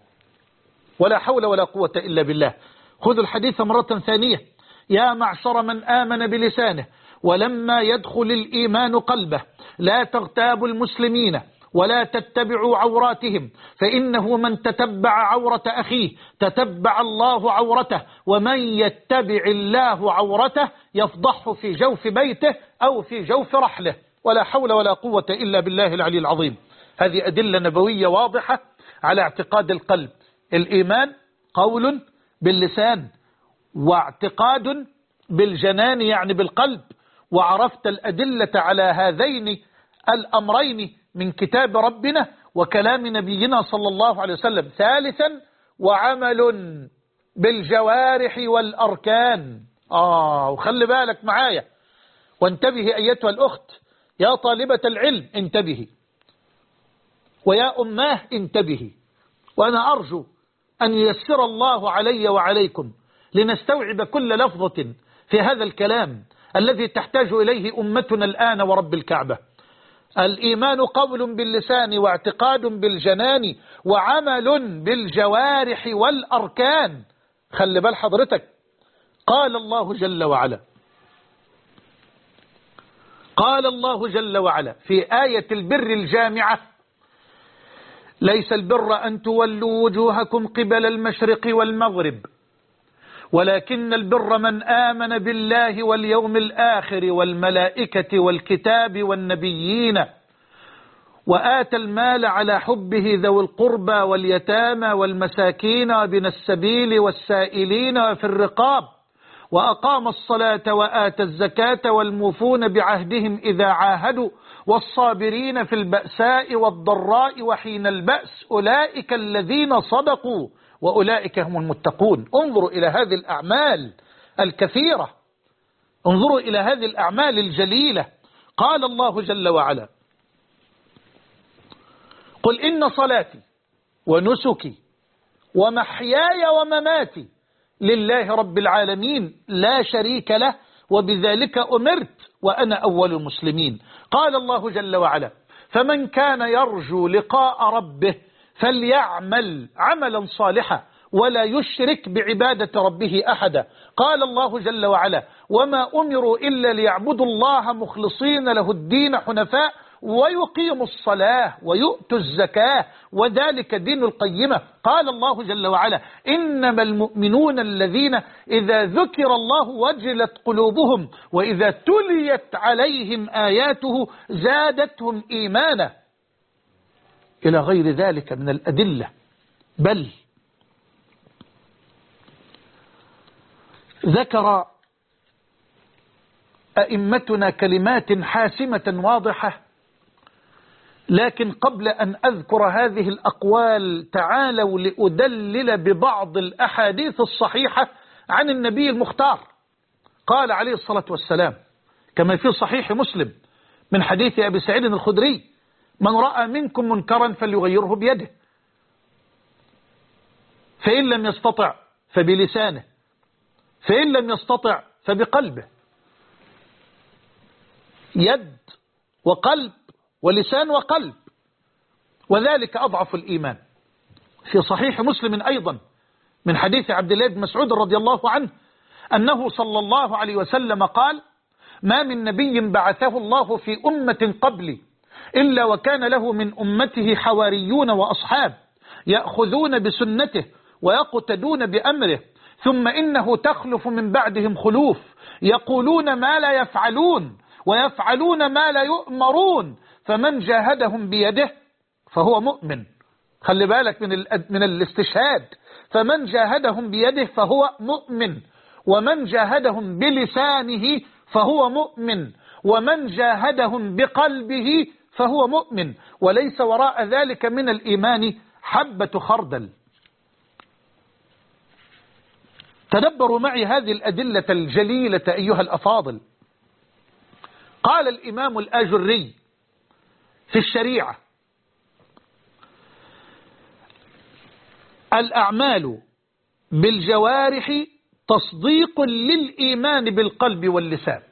ولا حول ولا قوة إلا بالله. خذوا الحديث مرة ثانية. يا معشر من آمن بلسانه ولما يدخل الإيمان قلبه لا تغتابوا المسلمين ولا تتبعوا عوراتهم، فإنه من تتبع عورة أخيه تتبع الله عورته، ومن يتبع الله عورته يفضحه في جوف بيته أو في جوف رحله. ولا حول ولا قوة إلا بالله العلي العظيم. هذه أدلة نبوية واضحة على اعتقاد القلب. الإيمان قول باللسان واعتقاد بالجنان يعني بالقلب. وعرفت الأدلة على هذين الأمرين من كتاب ربنا وكلام نبينا صلى الله عليه وسلم. ثالثا وعمل بالجوارح والأركان. وخلي بالك معايا وانتبهي أيتها الأخت يا طالبة العلم، انتبهي، ويا أماه انتبهي. وأنا أرجو أن ييسر الله علي وعليكم لنستوعب كل لفظة في هذا الكلام الذي تحتاج إليه أمتنا الآن ورب الكعبة. الإيمان قول باللسان واعتقاد بالجنان وعمل بالجوارح والأركان. خلي بال حضرتك. قال الله جل وعلا في آية البر الجامعة ليس البر أن تولوا وجوهكم قبل المشرق والمغرب ولكن البر من آمن بالله واليوم الآخر والملائكة والكتاب والنبيين وآتى المال على حبه ذوي القربى واليتامى والمساكين وابن السبيل والسائلين وفي الرقاب وأقام الصلاة وآتى الزكاة والموفون بعهدهم إذا عاهدوا والصابرين في البأساء والضراء وحين البأس أولئك الذين صدقوا وأولئك هم المتقون. انظروا إلى هذه الأعمال الكثيرة، انظروا إلى هذه الأعمال الجليلة. قال الله جل وعلا: قل إن صلاتي ونسكي ومحياي ومماتي لله رب العالمين لا شريك له وبذلك أمرت وأنا أول المسلمين. قال الله جل وعلا: فمن كان يرجو لقاء ربه فليعمل عملا صالحا ولا يشرك بعبادة ربه أحدا. قال الله جل وعلا: وما أمروا إلا ليعبدوا الله مخلصين له الدين حنفاء ويقيموا الصلاة ويؤتوا الزكاة وذلك دين القيمة. قال الله جل وعلا: إنما المؤمنون الذين إذا ذكر الله وجلت قلوبهم وإذا تليت عليهم آياته زادتهم إيمانا، إلى غير ذلك من الأدلة. بل ذكر أئمتنا كلمات حاسمة واضحة، لكن قبل أن أذكر هذه الأقوال تعالوا لأدلل ببعض الأحاديث الصحيحة عن النبي المختار. قال عليه الصلاة والسلام كما في صحيح مسلم من حديث أبي سعيد الخدري: من رأى منكم منكرا فليغيره بيده، فإن لم يستطع فبلسانه، فإن لم يستطع فبقلبه. يد وقلب ولسان وقلب، وذلك أضعف الإيمان. في صحيح مسلم أيضا من حديث عبد الله بن مسعود رضي الله عنه أنه صلى الله عليه وسلم قال: ما من نبي بعثه الله في أمة قبلي إلا وكان له من أمته حواريون وأصحاب يأخذون بسنته ويقتدون بأمره، ثم إنه تخلف من بعدهم خلوف يقولون ما لا يفعلون ويفعلون ما لا يؤمرون، فمن جاهدهم بيده فهو مؤمن. خلي بالك من الاستشهاد. فمن جاهدهم بيده فهو مؤمن، ومن جاهدهم بلسانه فهو مؤمن، ومن جاهدهم بقلبه فهو مؤمن، وليس وراء ذلك من الإيمان حبة خردل. تدبروا معي هذه الأدلة الجليلة أيها الأفاضل. قال الإمام الآجري في الشريعة: الأعمال بالجوارح تصديق للإيمان بالقلب واللسان.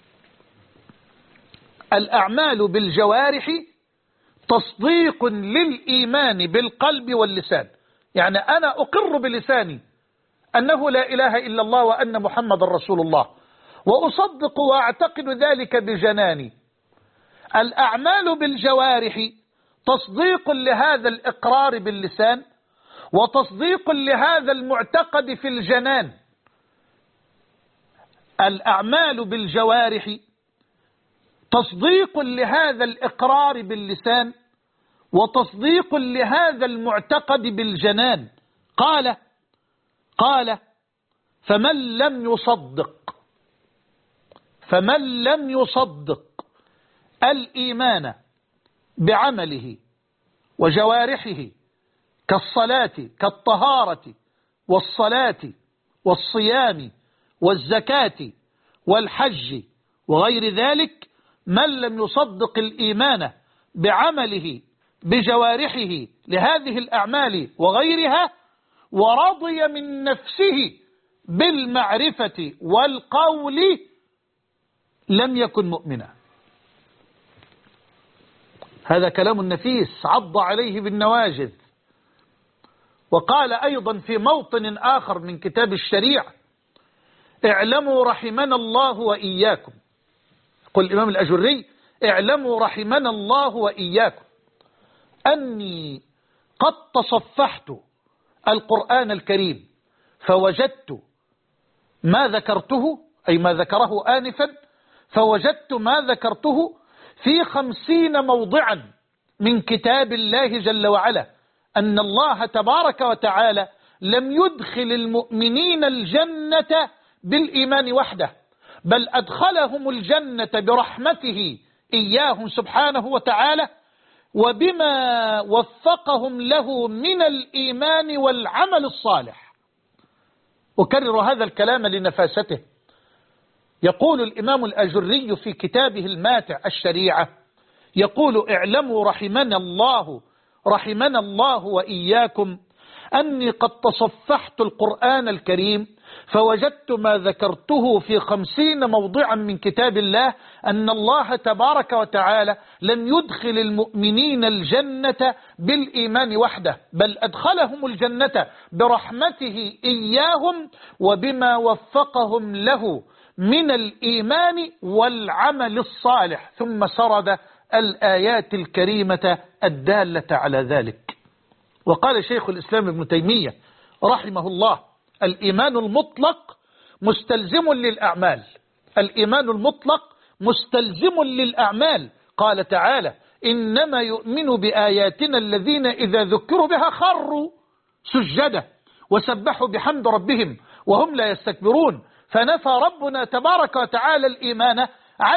الأعمال بالجوارح تصديق للإيمان بالقلب واللسان، يعني أنا أقر بلساني أنه لا إله إلا الله وأن محمد رسول الله، وأصدق وأعتقد ذلك بجناني. الأعمال بالجوارح تصديق لهذا الإقرار باللسان وتصديق لهذا المعتقد في الجنان. الأعمال بالجوارح تصديق لهذا الإقرار باللسان وتصديق لهذا المعتقد بالجنان. قال فمن لم يصدق الإيمان بعمله وجوارحه كالصلاة كالطهارة والصلاة والصيام والزكاة والحج وغير ذلك، من لم يصدق الإيمان بعمله بجوارحه لهذه الأعمال وغيرها ورضي من نفسه بالمعرفة والقول لم يكن مؤمنا. هذا كلام النفيس عض عليه بالنواجذ. وقال أيضا في موطن آخر من كتاب الشريعة: اعلموا رحمنا الله وإياكم. قل الإمام الأجري: اعلموا رحمنا الله وإياكم أني قد تصفحت القرآن الكريم فوجدت ما ذكرته، أي ما ذكره آنفا، فوجدت ما ذكرته في 50 موضعا من كتاب الله جل وعلا، أن الله تبارك وتعالى لم يدخل المؤمنين الجنة بالإيمان وحده، بل أدخلهم الجنة برحمته إياهم سبحانه وتعالى، وبما وفقهم له من الإيمان والعمل الصالح. أكرر هذا الكلام لنفاسته. يقول الإمام الأجري في كتابه الماتع الشريعة، يقول: اعلموا رحمنا الله وإياكم أني قد تصفحت القرآن الكريم فوجدت ما ذكرته في 50 موضعا من كتاب الله، أن الله تبارك وتعالى لم يدخل المؤمنين الجنة بالإيمان وحده، بل أدخلهم الجنة برحمته إياهم وبما وفقهم له من الإيمان والعمل الصالح. ثم سرد الآيات الكريمة الدالة على ذلك. وقال شيخ الإسلام ابن تيمية رحمه الله: الإيمان المطلق مستلزم للأعمال. الإيمان المطلق مستلزم للأعمال. قال تعالى: إنما يؤمن بآياتنا الذين إذا ذكروا بها خروا سجدا وسبحوا بحمد ربهم وهم لا يستكبرون. فنفى ربنا تبارك وتعالى الإيمان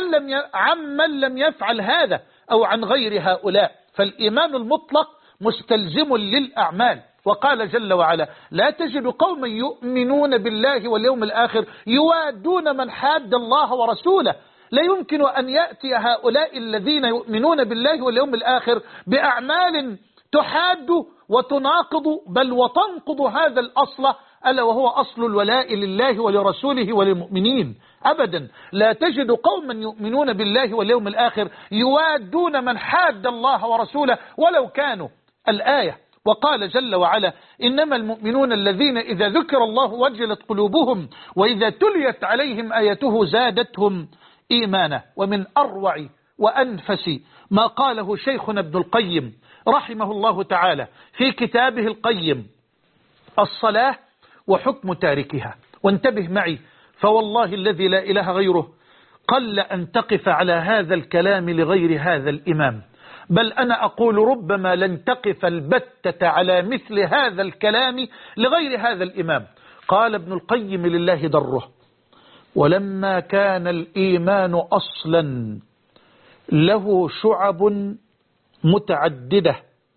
عمن لم يفعل هذا أو عن غير هؤلاء. فالإيمان المطلق مستلزم للأعمال. وقال جل وعلا: لا تجد قوما يؤمنون بالله واليوم الآخر يوادون من حاد الله ورسوله. لا يمكن أن يأتي هؤلاء الذين يؤمنون بالله واليوم الآخر بأعمال تحاد وتناقض بل وتنقض هذا الأصل، ألا وهو أصل الولاء لله ولرسوله وللمؤمنين. أبدا لا تجد قوما يؤمنون بالله واليوم الآخر يوادون من حاد الله ورسوله ولو كانوا. الآية. وقال جل وعلا: إنما المؤمنون الذين إذا ذكر الله وجلت قلوبهم وإذا تليت عليهم آياته زادتهم إيمانا. ومن أروع وأنفس ما قاله شيخنا ابن القيم رحمه الله تعالى في كتابه القيم: الصلاة وحكم تاركها. وانتبه معي، فوالله الذي لا إله غيره قل أن تقف على هذا الكلام لغير هذا الإمام، بل أنا أقول ربما لن تقف البتة على مثل هذا الكلام لغير هذا الإمام. قال ابن القيم لله دره: ولما كان الإيمان أصلا له شعب متعددة،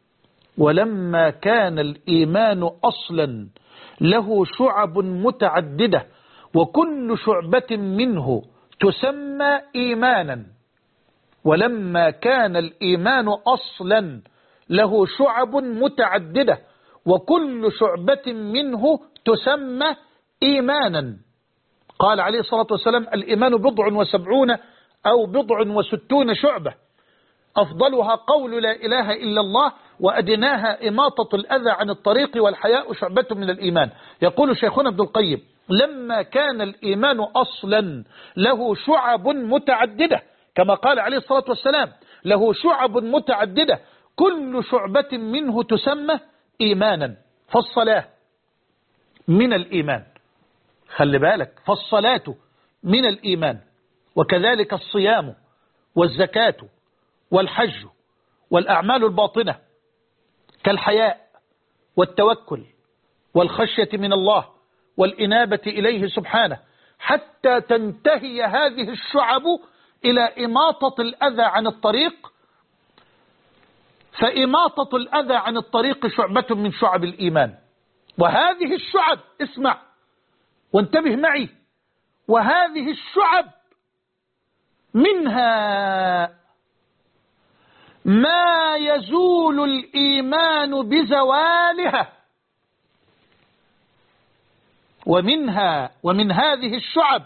ولما كان الإيمان أصلا له شعب متعددة وكل شعبة منه تسمى إيمانا. ولما كان الإيمان أصلا له شعب متعددة وكل شعبة منه تسمى إيمانا. قال عليه الصلاة والسلام: الإيمان 70 أو 60 شعبة، أفضلها قول لا إله إلا الله وأدناها إماطة الأذى عن الطريق والحياء شعبة من الإيمان. يقول شيخنا ابن القيم: لما كان الإيمان أصلا له شعب متعددة، كما قال عليه الصلاة والسلام: له شعب متعددة كل شعبة منه تسمى إيمانا. فالصلاة من الإيمان، خلي بالك، فالصلاة من الإيمان، وكذلك الصيام والزكاة والحج والأعمال الباطنة كالحياء والتوكل والخشية من الله والإنابة إليه سبحانه، حتى تنتهي هذه الشعب إلى إماطة الأذى عن الطريق. فإماطة الأذى عن الطريق شعبة من شعب الإيمان. وهذه الشعب، اسمع وانتبه معي، وهذه الشعب منها ما يزول الإيمان بزوالها، ومن هذه الشعب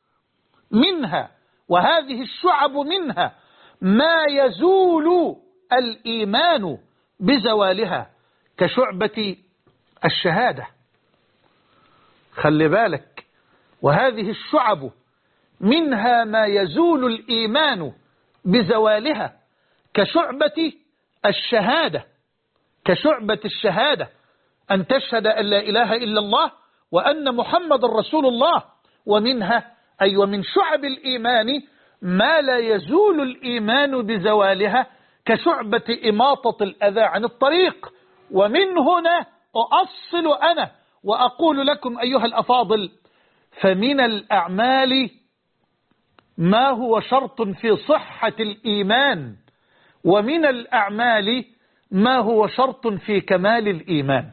وهذه الشعب منها ما يزول الإيمان بزوالها كشعبة الشهادة. خلي بالك، وهذه الشعب منها ما يزول الإيمان بزوالها كشعبة الشهادة. كشعبة الشهادة أن تشهد أن لا إله إلا الله وأن محمد رسول الله. ومنها أي ومن شعب الإيمان ما لا يزول الإيمان بزوالها كشعبة إماطة الأذى عن الطريق. ومن هنا أؤصل أنا وأقول لكم أيها الأفاضل: فمن الأعمال ما هو شرط في صحة الإيمان، ومن الأعمال ما هو شرط في كمال الإيمان.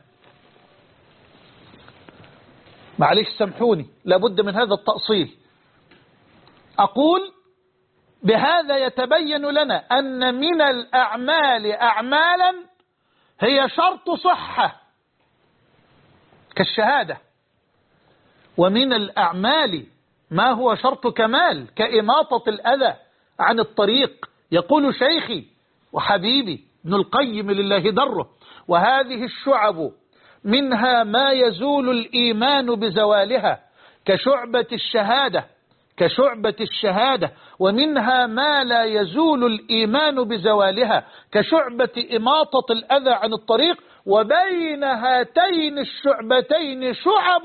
معلش سامحوني، لابد من هذا التأصيل. أقول بهذا يتبين لنا أن من الأعمال أعمالا هي شرط صحة كالشهادة، ومن الأعمال ما هو شرط كمال كإماطة الأذى عن الطريق. يقول شيخي وحبيبي ابن القيم لله دره: وهذه الشعب منها ما يزول الإيمان بزوالها كشعبة الشهادة، ومنها ما لا يزول الإيمان بزوالها كشعبة إماطة الأذى عن الطريق. وبين هاتين الشعبتين شعب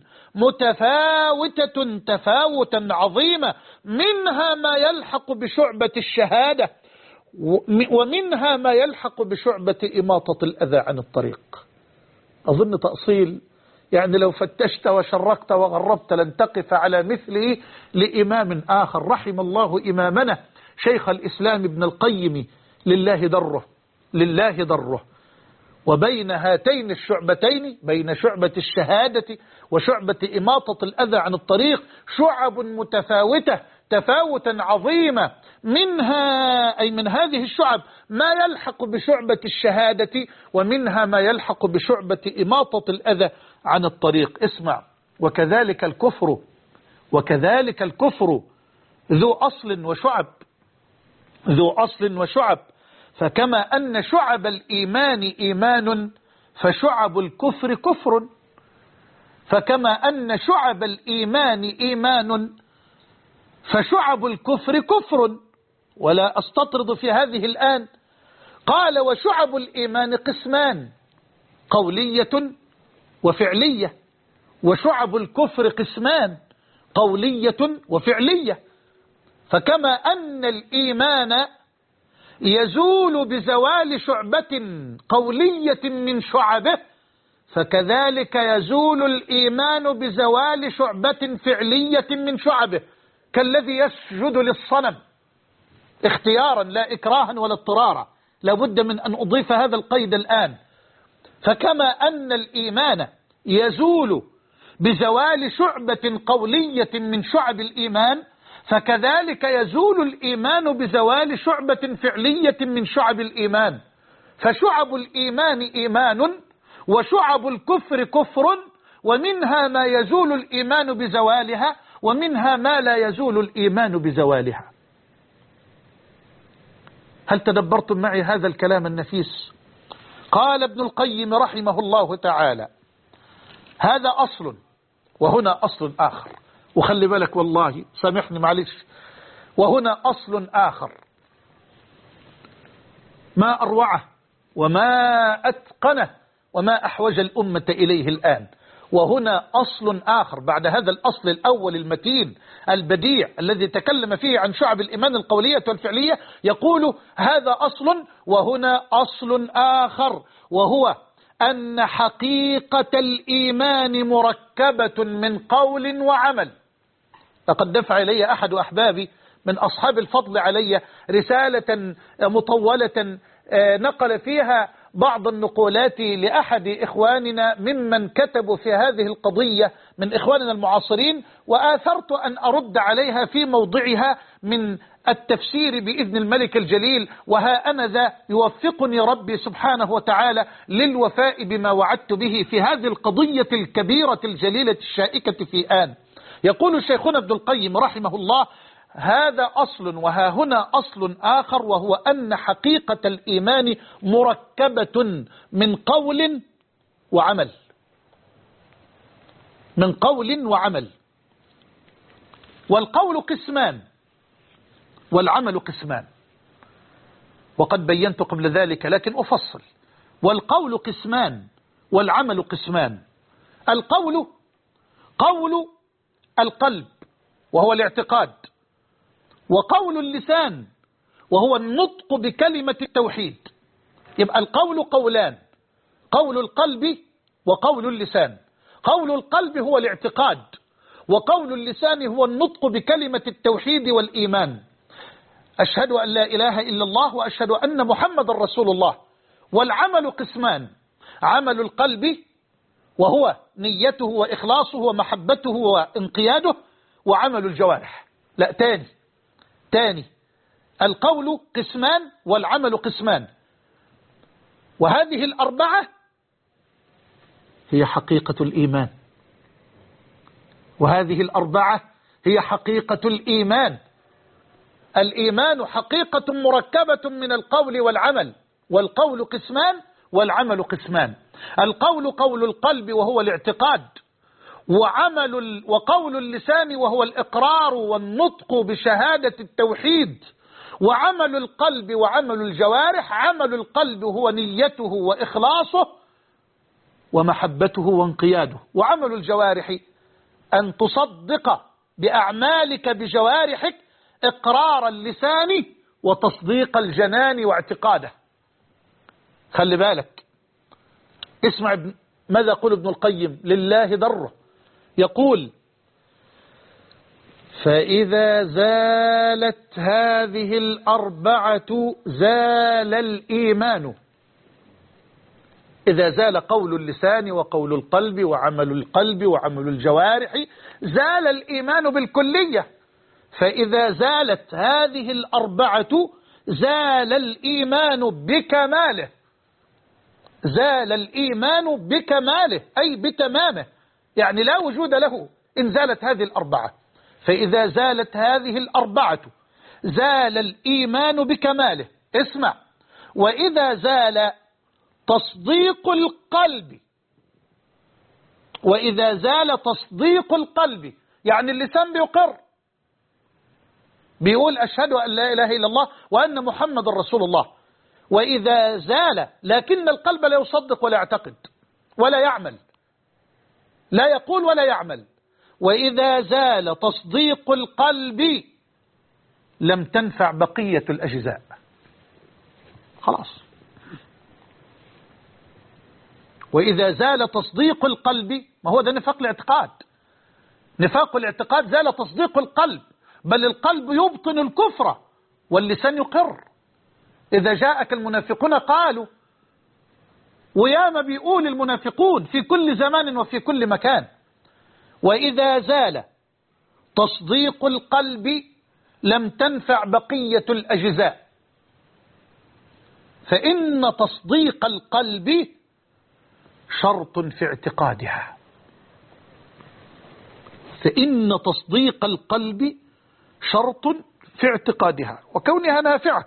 متفاوتة تفاوتا عظيما، منها ما يلحق بشعبة الشهادة ومنها ما يلحق بشعبة إماطة الأذى عن الطريق. أظن تأصيل يعني لو فتشت وشرقت وغربت لن تقف على مثله لإمام آخر. رحم الله إمامنا شيخ الإسلام ابن القيم لله دره. وبين هاتين الشعبتين، بين شعبة الشهادة وشعبة إماطة الأذى عن الطريق، شعب متفاوتة تفاوتا عظيما، منها أي من هذه الشعب ما يلحق بشعبة الشهادة ومنها ما يلحق بشعبة إماطة الأذى عن الطريق. اسمع: وكذلك الكفر ذو أصل وشعب، فكما أن شعب الإيمان إيمان فشعب الكفر كفر، فكما أن شعب الإيمان إيمان فشعب الكفر كفر. ولا أستطرد في هذه الآن. قال: وشعب الإيمان قسمان، قولية وفعلية، وشعب الكفر قسمان، قولية وفعلية. فكما أن الإيمان يزول بزوال شعبة قولية من شعبه، فكذلك يزول الإيمان بزوال شعبة فعلية من شعبه، كالذي يسجد للصنم اختيارا لا إكراها ولا اضطرارا. لابد من أن أضيف هذا القيد الآن. فكما أن الإيمان يزول بزوال شعبة قولية من شعب الإيمان، فكذلك يزول الإيمان بزوال شعبة فعلية من شعب الإيمان. فشعب الإيمان إيمان وشعب الكفر كفر، ومنها ما يزول الإيمان بزوالها ومنها ما لا يزول الإيمان بزوالها. هل تدبرتم معي هذا الكلام النفيس؟ قال ابن القيم رحمه الله تعالى: هذا أصل وهنا أصل آخر. وخلي بالك والله، سامحني معلش، وهنا أصل آخر ما أروعه وما أتقنه وما أحوج الأمة إليه الآن. وهنا أصل آخر بعد هذا الأصل الأول المتين البديع الذي تكلم فيه عن شعب الإيمان القولية والفعلية. يقول: هذا أصل وهنا أصل آخر، وهو أن حقيقة الإيمان مركبة من قول وعمل. لقد دفع إلي أحد أحبابي من أصحاب الفضل علي رسالة مطولة نقل فيها بعض النقولات لأحد إخواننا ممن كتبوا في هذه القضية من إخواننا المعاصرين، وآثرت أن أرد عليها في موضعها من التفسير بإذن الملك الجليل. وها أنا ذا يوفقني ربي سبحانه وتعالى للوفاء بما وعدت به في هذه القضية الكبيرة الجليلة الشائكة في آن. يقول شيخنا ابن القيم رحمه الله: هذا أصل وها هنا أصل آخر، وهو أن حقيقة الإيمان مركبة من قول وعمل. من قول وعمل. والقول قسمان والعمل قسمان، وقد بينت قبل ذلك لكن أفصل. والقول قسمان والعمل قسمان. القول قول القلب وهو الاعتقاد، وقول اللسان وهو النطق بكلمة التوحيد. يبقى القول قولان، قول القلب وقول اللسان. قول القلب هو الاعتقاد، وقول اللسان هو النطق بكلمة التوحيد والإيمان. أشهد أن لا إله إلا الله وأشهد أن محمد رسول الله. والعمل قسمان، عمل القلب وهو نيته وإخلاصه ومحبته وانقياده، وعمل الجوارح. لا، تاني القول قسمان والعمل قسمان، وهذه الأربعة هي حقيقة الإيمان، وهذه الأربعة هي حقيقة الإيمان. الإيمان حقيقة مركبة من القول والعمل، والقول قسمان والعمل قسمان. القول قول القلب وهو الاعتقاد، وقول اللسان وهو الإقرار والنطق بشهادة التوحيد، وعمل القلب وعمل الجوارح. عمل القلب هو نيته وإخلاصه ومحبته وانقياده، وعمل الجوارح أن تصدق بأعمالك بجوارحك إقرار اللسان وتصديق الجنان واعتقاده. خلي بالك، اسمع ماذا يقول ابن القيم لله دره. يقول: فإذا زالت هذه الأربعة زال الإيمان. إذا زال قول اللسان وقول القلب وعمل القلب وعمل الجوارح زال الإيمان بالكلية. فإذا زالت هذه الأربعة زال الإيمان بكماله. زال الإيمان بكماله أي بتمامه، يعني لا وجود له إن زالت هذه الأربعة. فإذا زالت هذه الأربعة زال الإيمان بكماله. اسمع: وإذا زال تصديق القلب، وإذا زال تصديق القلب يعني اللسان بيقر، بيقول أشهد أن لا إله إلا الله وأن محمد رسول الله. وإذا زال لكن القلب لا يصدق ولا يعتقد ولا يعمل، لا يقول ولا يعمل. وإذا زال تصديق القلب لم تنفع بقية الأجزاء. خلاص. وإذا زال تصديق القلب، ما هو ده نفاق الاعتقاد. نفاق الاعتقاد زال تصديق القلب، بل القلب يبطن الكفر واللسان يقر. إذا جاءك المنافقون قالوا، وياما بيقول المنافقون في كل زمان وفي كل مكان: وإذا زال تصديق القلب لم تنفع بقية الأجزاء. فإن تصديق القلب شرط في اعتقادها. فإن تصديق القلب شرط في اعتقادها وكونها نافعة.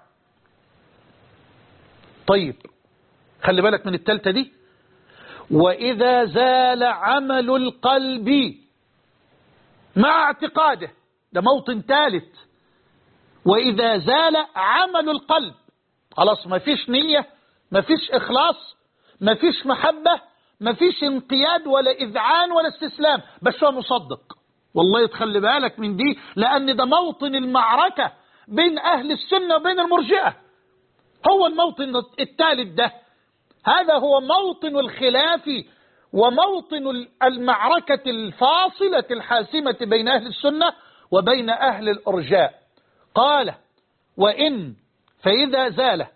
طيب خلي بالك من التالتة دي: وإذا زال عمل القلب مع اعتقاده، ده موطن ثالث. وإذا زال عمل القلب، خلاص ما فيش نية، ما فيش إخلاص، ما فيش محبة، ما فيش انقياد ولا إذعان ولا استسلام، بس هو مصدق. والله تخلي بالك من دي، لأن ده موطن المعركة بين أهل السنة وبين المرجئة. هو الموطن الثالث ده، هذا هو موطن الخلاف وموطن المعركة الفاصلة الحاسمة بين أهل السنة وبين أهل الإرجاء. قال: فإذا زال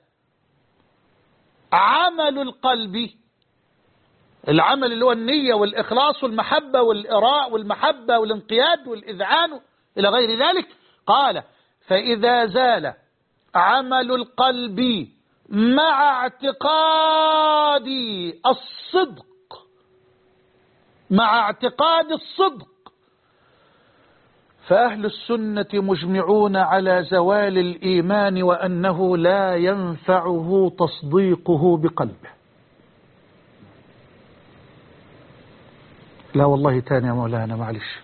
عمل القلب، العمل اللي هو النية والإخلاص والمحبة والإراء والمحبة والانقياد والإذعان إلى غير ذلك. قال: فإذا زال عمل القلب مع اعتقاد الصدق، مع اعتقاد الصدق، فأهل السنة مجمعون على زوال الإيمان وأنه لا ينفعه تصديقه بقلبه. لا والله تاني يا مولانا، معلش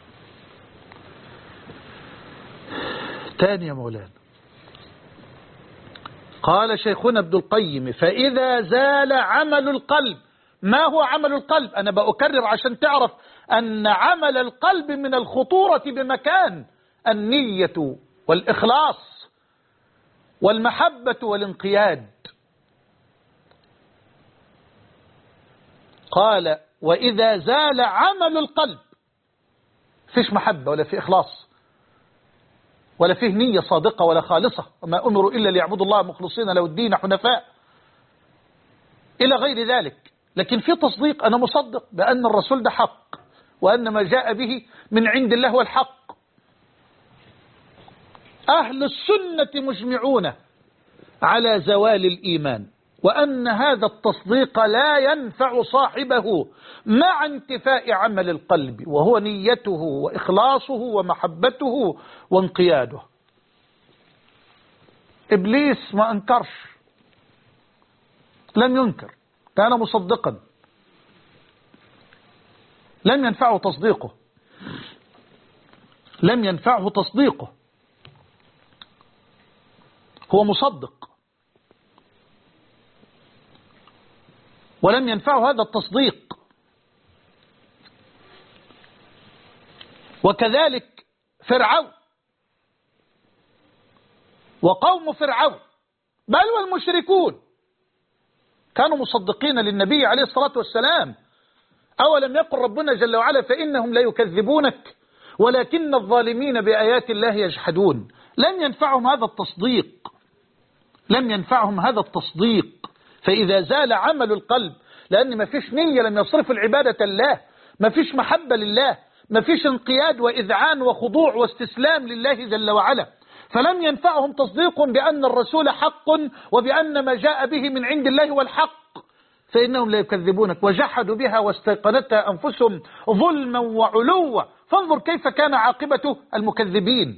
تاني يا مولانا. قال شيخنا ابن القيم: فإذا زال عمل القلب. ما هو عمل القلب؟ أنا بأكرر عشان تعرف أن عمل القلب من الخطورة بمكان: النية والإخلاص والمحبة والانقياد. قال: وإذا زال عمل القلب، فيش محبة ولا في إخلاص ولا فيه نية صادقة ولا خالصة، وما أمروا إلا ليعبدوا الله مخلصين له الدين حنفاء إلى غير ذلك. لكن في تصديق، أنا مصدق بأن الرسول ده حق، وأن ما جاء به من عند الله هو الحق. أهل السنة مجمعون على زوال الإيمان، وأن هذا التصديق لا ينفع صاحبه مع انتفاء عمل القلب، وهو نيته وإخلاصه ومحبته وانقياده. إبليس ما أنكرش، لم ينكر، كان مصدقا، لم ينفعه تصديقه، لم ينفعه تصديقه، هو مصدق ولم ينفعه هذا التصديق. وكذلك فرعون وقوم فرعون بل والمشركون كانوا مصدقين للنبي عليه الصلاة والسلام. أولم يقل ربنا جل وعلا: فإنهم لا يكذبونك ولكن الظالمين بآيات الله يجحدون. لم ينفعهم هذا التصديق، لم ينفعهم هذا التصديق. فإذا زال عمل القلب، لأن ما فيش نية، لم يصرف العبادة لله، ما فيش محبة لله، ما فيش انقياد وإذعان وخضوع واستسلام لله جل وعلا، فلم ينفعهم تصديق بأن الرسول حق وبأن ما جاء به من عند الله هو الحق. فإنهم لا يكذبونك وجحدوا بها واستيقنتها أنفسهم ظلما وعلوا، فانظر كيف كان عاقبة المكذبين.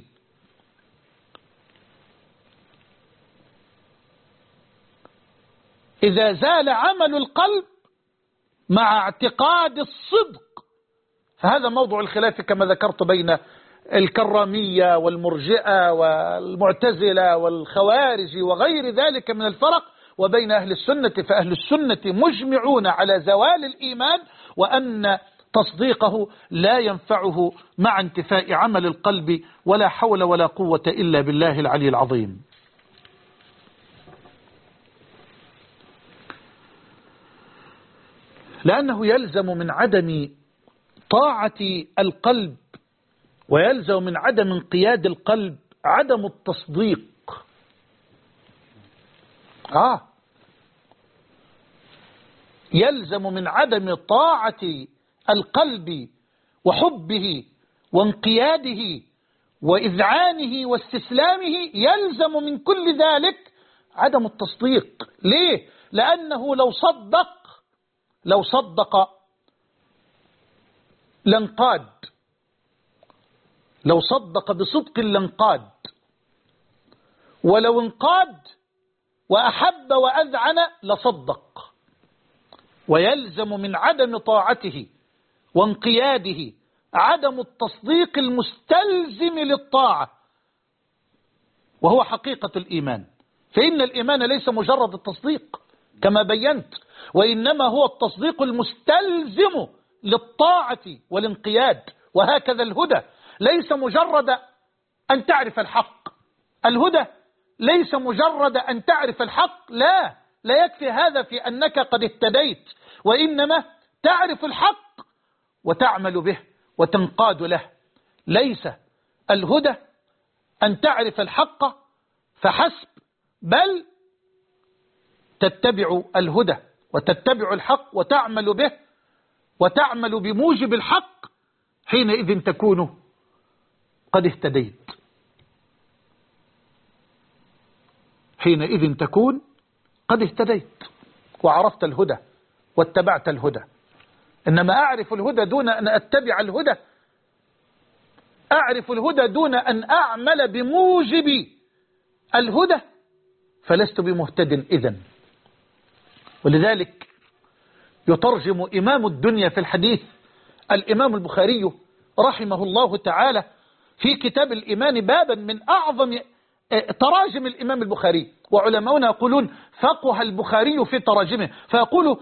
إذا زال عمل القلب مع اعتقاد الصدق، فهذا موضوع الخلاف كما ذكرت بين الكرامية والمرجئة والمعتزلة والخوارج وغير ذلك من الفرق، وبين أهل السنة. فأهل السنة مجمعون على زوال الإيمان، وأن تصديقه لا ينفعه مع انتفاء عمل القلب، ولا حول ولا قوة إلا بالله العلي العظيم. لأنه يلزم من عدم طاعة القلب ويلزم من عدم انقياد القلب عدم التصديق. يلزم من عدم طاعة القلب وحبه وانقياده وإذعانه واستسلامه، يلزم من كل ذلك عدم التصديق. ليه؟ لأنه لو صدق لانقاد، لو صدق بصدق لانقاد، ولو انقاد وأحب وأذعن لصدق. ويلزم من عدم طاعته وانقياده عدم التصديق المستلزم للطاعة، وهو حقيقة الإيمان. فإن الإيمان ليس مجرد التصديق كما بينت، وإنما هو التصديق المستلزم للطاعة والانقياد. وهكذا الهدى ليس مجرد أن تعرف الحق، الهدى ليس مجرد أن تعرف الحق، لا يكفي هذا في أنك قد اهتديت، وإنما تعرف الحق وتعمل به وتنقاد له. ليس الهدى أن تعرف الحق فحسب، بل تتبع الهدى وتتبع الحق وتعمل به وتعمل بموجب الحق، حينئذ تكون قد اهتديت، حينئذ تكون قد اهتديت وعرفت الهدى واتبعت الهدى. إنما أعرف الهدى دون أن أتبع الهدى، أعرف الهدى دون أن أعمل بموجب الهدى، فلست بمهتد إذن. ولذلك يترجم إمام الدنيا في الحديث الإمام البخاري رحمه الله تعالى في كتاب الإيمان بابا من أعظم تراجم الإمام البخاري، وعلماؤنا يقولون فقه البخاري في تراجمه، فيقول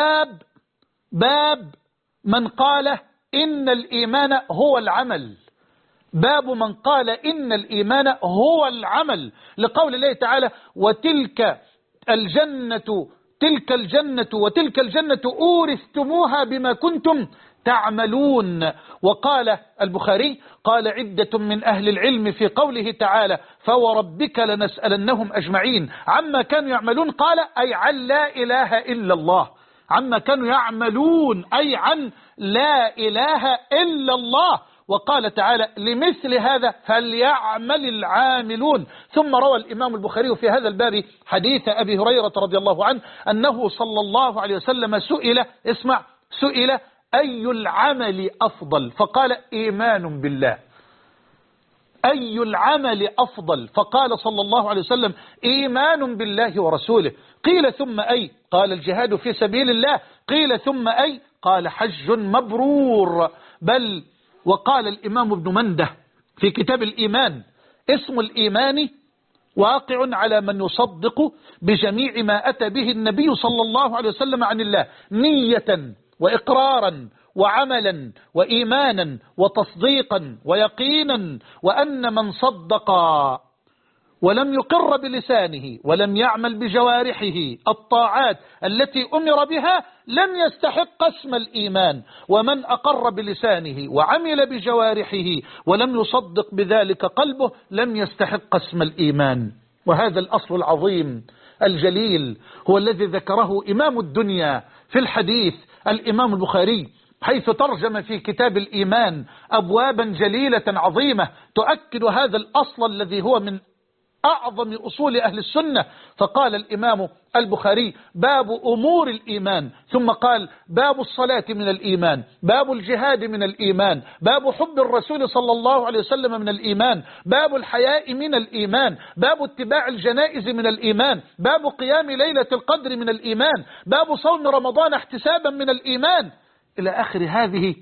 باب من قال إن الإيمان هو العمل، باب من قال إن الإيمان هو العمل، لقول الله تعالى وتلك الجنة أورثتموها بما كنتم تعملون. وقال البخاري قال عدة من أهل العلم في قوله تعالى فوربك لنسألنهم أجمعين عما كانوا يعملون، قال أي عن لا إله إلا الله، عما كانوا يعملون أي عن لا إله إلا الله. وقال تعالى لمثل هذا فليعمل العاملون. ثم روى الإمام البخاري في هذا الباب حديث أبي هريرة رضي الله عنه أنه صلى الله عليه وسلم سئل أي العمل أفضل؟ فقال إيمان بالله. أي العمل أفضل؟ فقال صلى الله عليه وسلم إيمان بالله ورسوله. قيل ثم أي؟ قال الجهاد في سبيل الله. قيل ثم أي؟ قال حج مبرور. بل وقال الإمام ابن منده في كتاب الإيمان اسم الإيمان واقع على من يصدق بجميع ما أتى به النبي صلى الله عليه وسلم عن الله نية وإقرارا وعملا وإيمانا وتصديقا ويقينا، وأن من صدق ولم يقر بلسانه ولم يعمل بجوارحه الطاعات التي أمر بها لم يستحق اسم الإيمان، ومن أقر بلسانه وعمل بجوارحه ولم يصدق بذلك قلبه لم يستحق اسم الإيمان. وهذا الأصل العظيم الجليل هو الذي ذكره إمام الدنيا في الحديث الإمام البخاري، حيث ترجم في كتاب الإيمان أبوابا جليلة عظيمة تؤكد هذا الأصل الذي هو من أعظم أصول أهل السنة. فقال الإمام البخاري باب أمور الإيمان، ثم قال باب الصلاة من الإيمان، باب الجهاد من الإيمان، باب حب الرسول صلى الله عليه وسلم من الإيمان، باب الحياء من الإيمان، باب اتباع الجنائز من الإيمان، باب قيام ليلة القدر من الإيمان، باب صوم رمضان احتسابا من الإيمان، إلى آخر هذه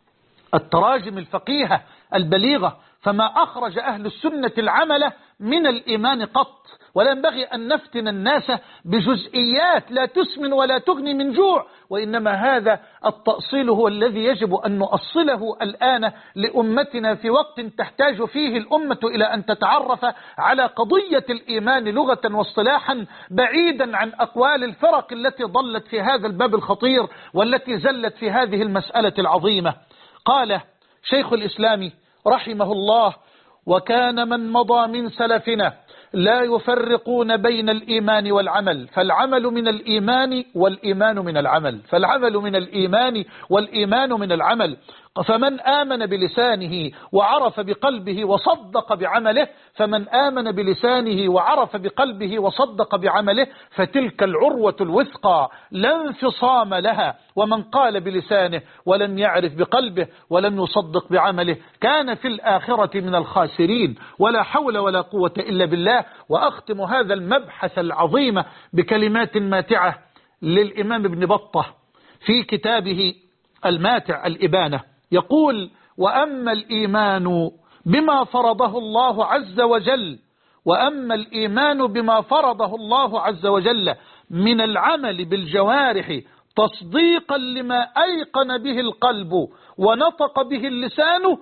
التراجم الفقيهة البليغة. فما أخرج أهل السنة العمل من الإيمان قط، ولا ينبغي أن نفتن الناس بجزئيات لا تسمن ولا تغني من جوع، وإنما هذا التأصيل هو الذي يجب أن نؤصله الآن لأمتنا في وقت تحتاج فيه الأمة إلى أن تتعرف على قضية الإيمان لغة واصطلاحا، بعيدا عن أقوال الفرق التي ضلت في هذا الباب الخطير والتي زلت في هذه المسألة العظيمة. قال شيخ الإسلام رحمه الله وكان من مضى من سلفنا لا يفرقون بين الإيمان والعمل، فالعمل من الإيمان والإيمان من العمل، فالعمل من الإيمان والإيمان من العمل. فمن آمن بلسانه وعرف بقلبه وصدق بعمله، فمن آمن بلسانه وعرف بقلبه وصدق بعمله فتلك العروة الوثقى لا انفصام لها. ومن قال بلسانه ولم يعرف بقلبه ولم يصدق بعمله كان في الآخرة من الخاسرين. ولا حول ولا قوة إلا بالله. وأختم هذا المبحث العظيم بكلمات ماتعة للإمام ابن بطة في كتابه الماتع الإبانة، يقول وأما الإيمان بما فرضه الله عز وجل، وأما الإيمان بما فرضه الله عز وجل من العمل بالجوارح تصديقا لما أيقن به القلب ونطق به اللسان،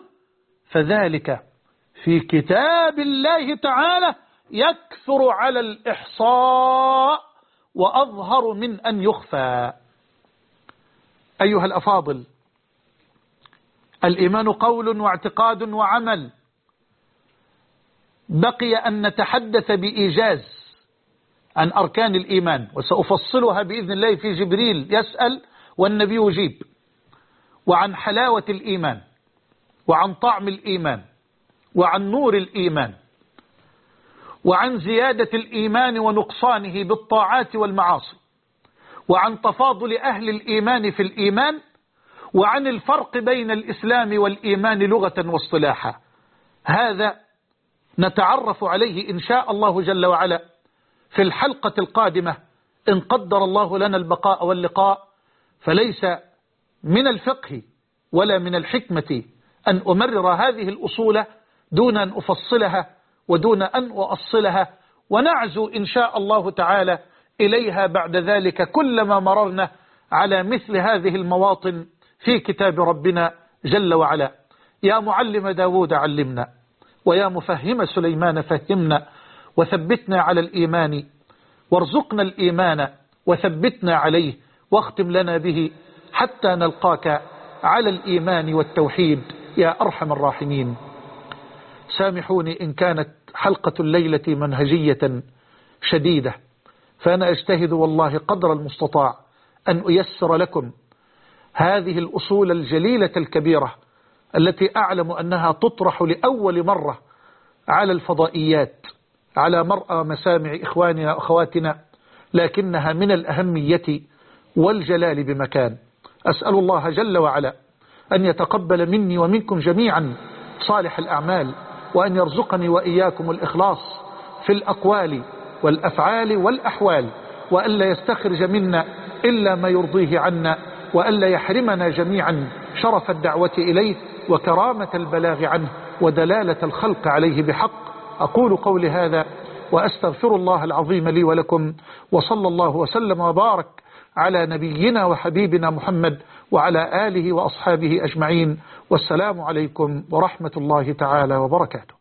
فذلك في كتاب الله تعالى يكثر على الإحصاء وأظهر من أن يخفى. أيها الأفاضل، الإيمان قول واعتقاد وعمل. بقي أن نتحدث بإيجاز عن أركان الإيمان، وسأفصلها بإذن الله في جبريل يسأل والنبي يجيب، وعن حلاوة الإيمان، وعن طعم الإيمان، وعن نور الإيمان، وعن زيادة الإيمان ونقصانه بالطاعات والمعاصي، وعن تفاضل أهل الإيمان في الإيمان، وعن الفرق بين الإسلام والإيمان لغة واصطلاحا. هذا نتعرف عليه إن شاء الله جل وعلا في الحلقة القادمة إن قدر الله لنا البقاء واللقاء. فليس من الفقه ولا من الحكمة أن أمرر هذه الأصول دون أن أفصلها ودون أن أؤصلها، ونعزو إن شاء الله تعالى إليها بعد ذلك كلما مررنا على مثل هذه المواطن في كتاب ربنا جل وعلا. يا معلم داود علمنا، ويا مفهم سليمان فهمنا، وثبتنا على الإيمان، وارزقنا الإيمان وثبتنا عليه، واختم لنا به حتى نلقاك على الإيمان والتوحيد يا أرحم الراحمين. سامحوني إن كانت حلقة الليلة منهجية شديدة، فأنا أجتهد والله قدر المستطاع أن أيسر لكم هذه الأصول الجليلة الكبيرة التي أعلم أنها تطرح لأول مرة على الفضائيات على مرأى مسامع إخواننا وأخواتنا، لكنها من الأهمية والجلال بمكان. أسأل الله جل وعلا أن يتقبل مني ومنكم جميعا صالح الأعمال، وأن يرزقني وإياكم الإخلاص في الأقوال والأفعال والأحوال، وألا يستخرج منا إلا ما يرضيه عنا، وألا يحرمنا جميعا شرف الدعوة إليه وكرامة البلاغ عنه ودلالة الخلق عليه بحق. أقول قولي هذا وأستغفر الله العظيم لي ولكم، وصلى الله وسلم وبارك على نبينا وحبيبنا محمد وعلى آله وأصحابه أجمعين، والسلام عليكم ورحمة الله تعالى وبركاته.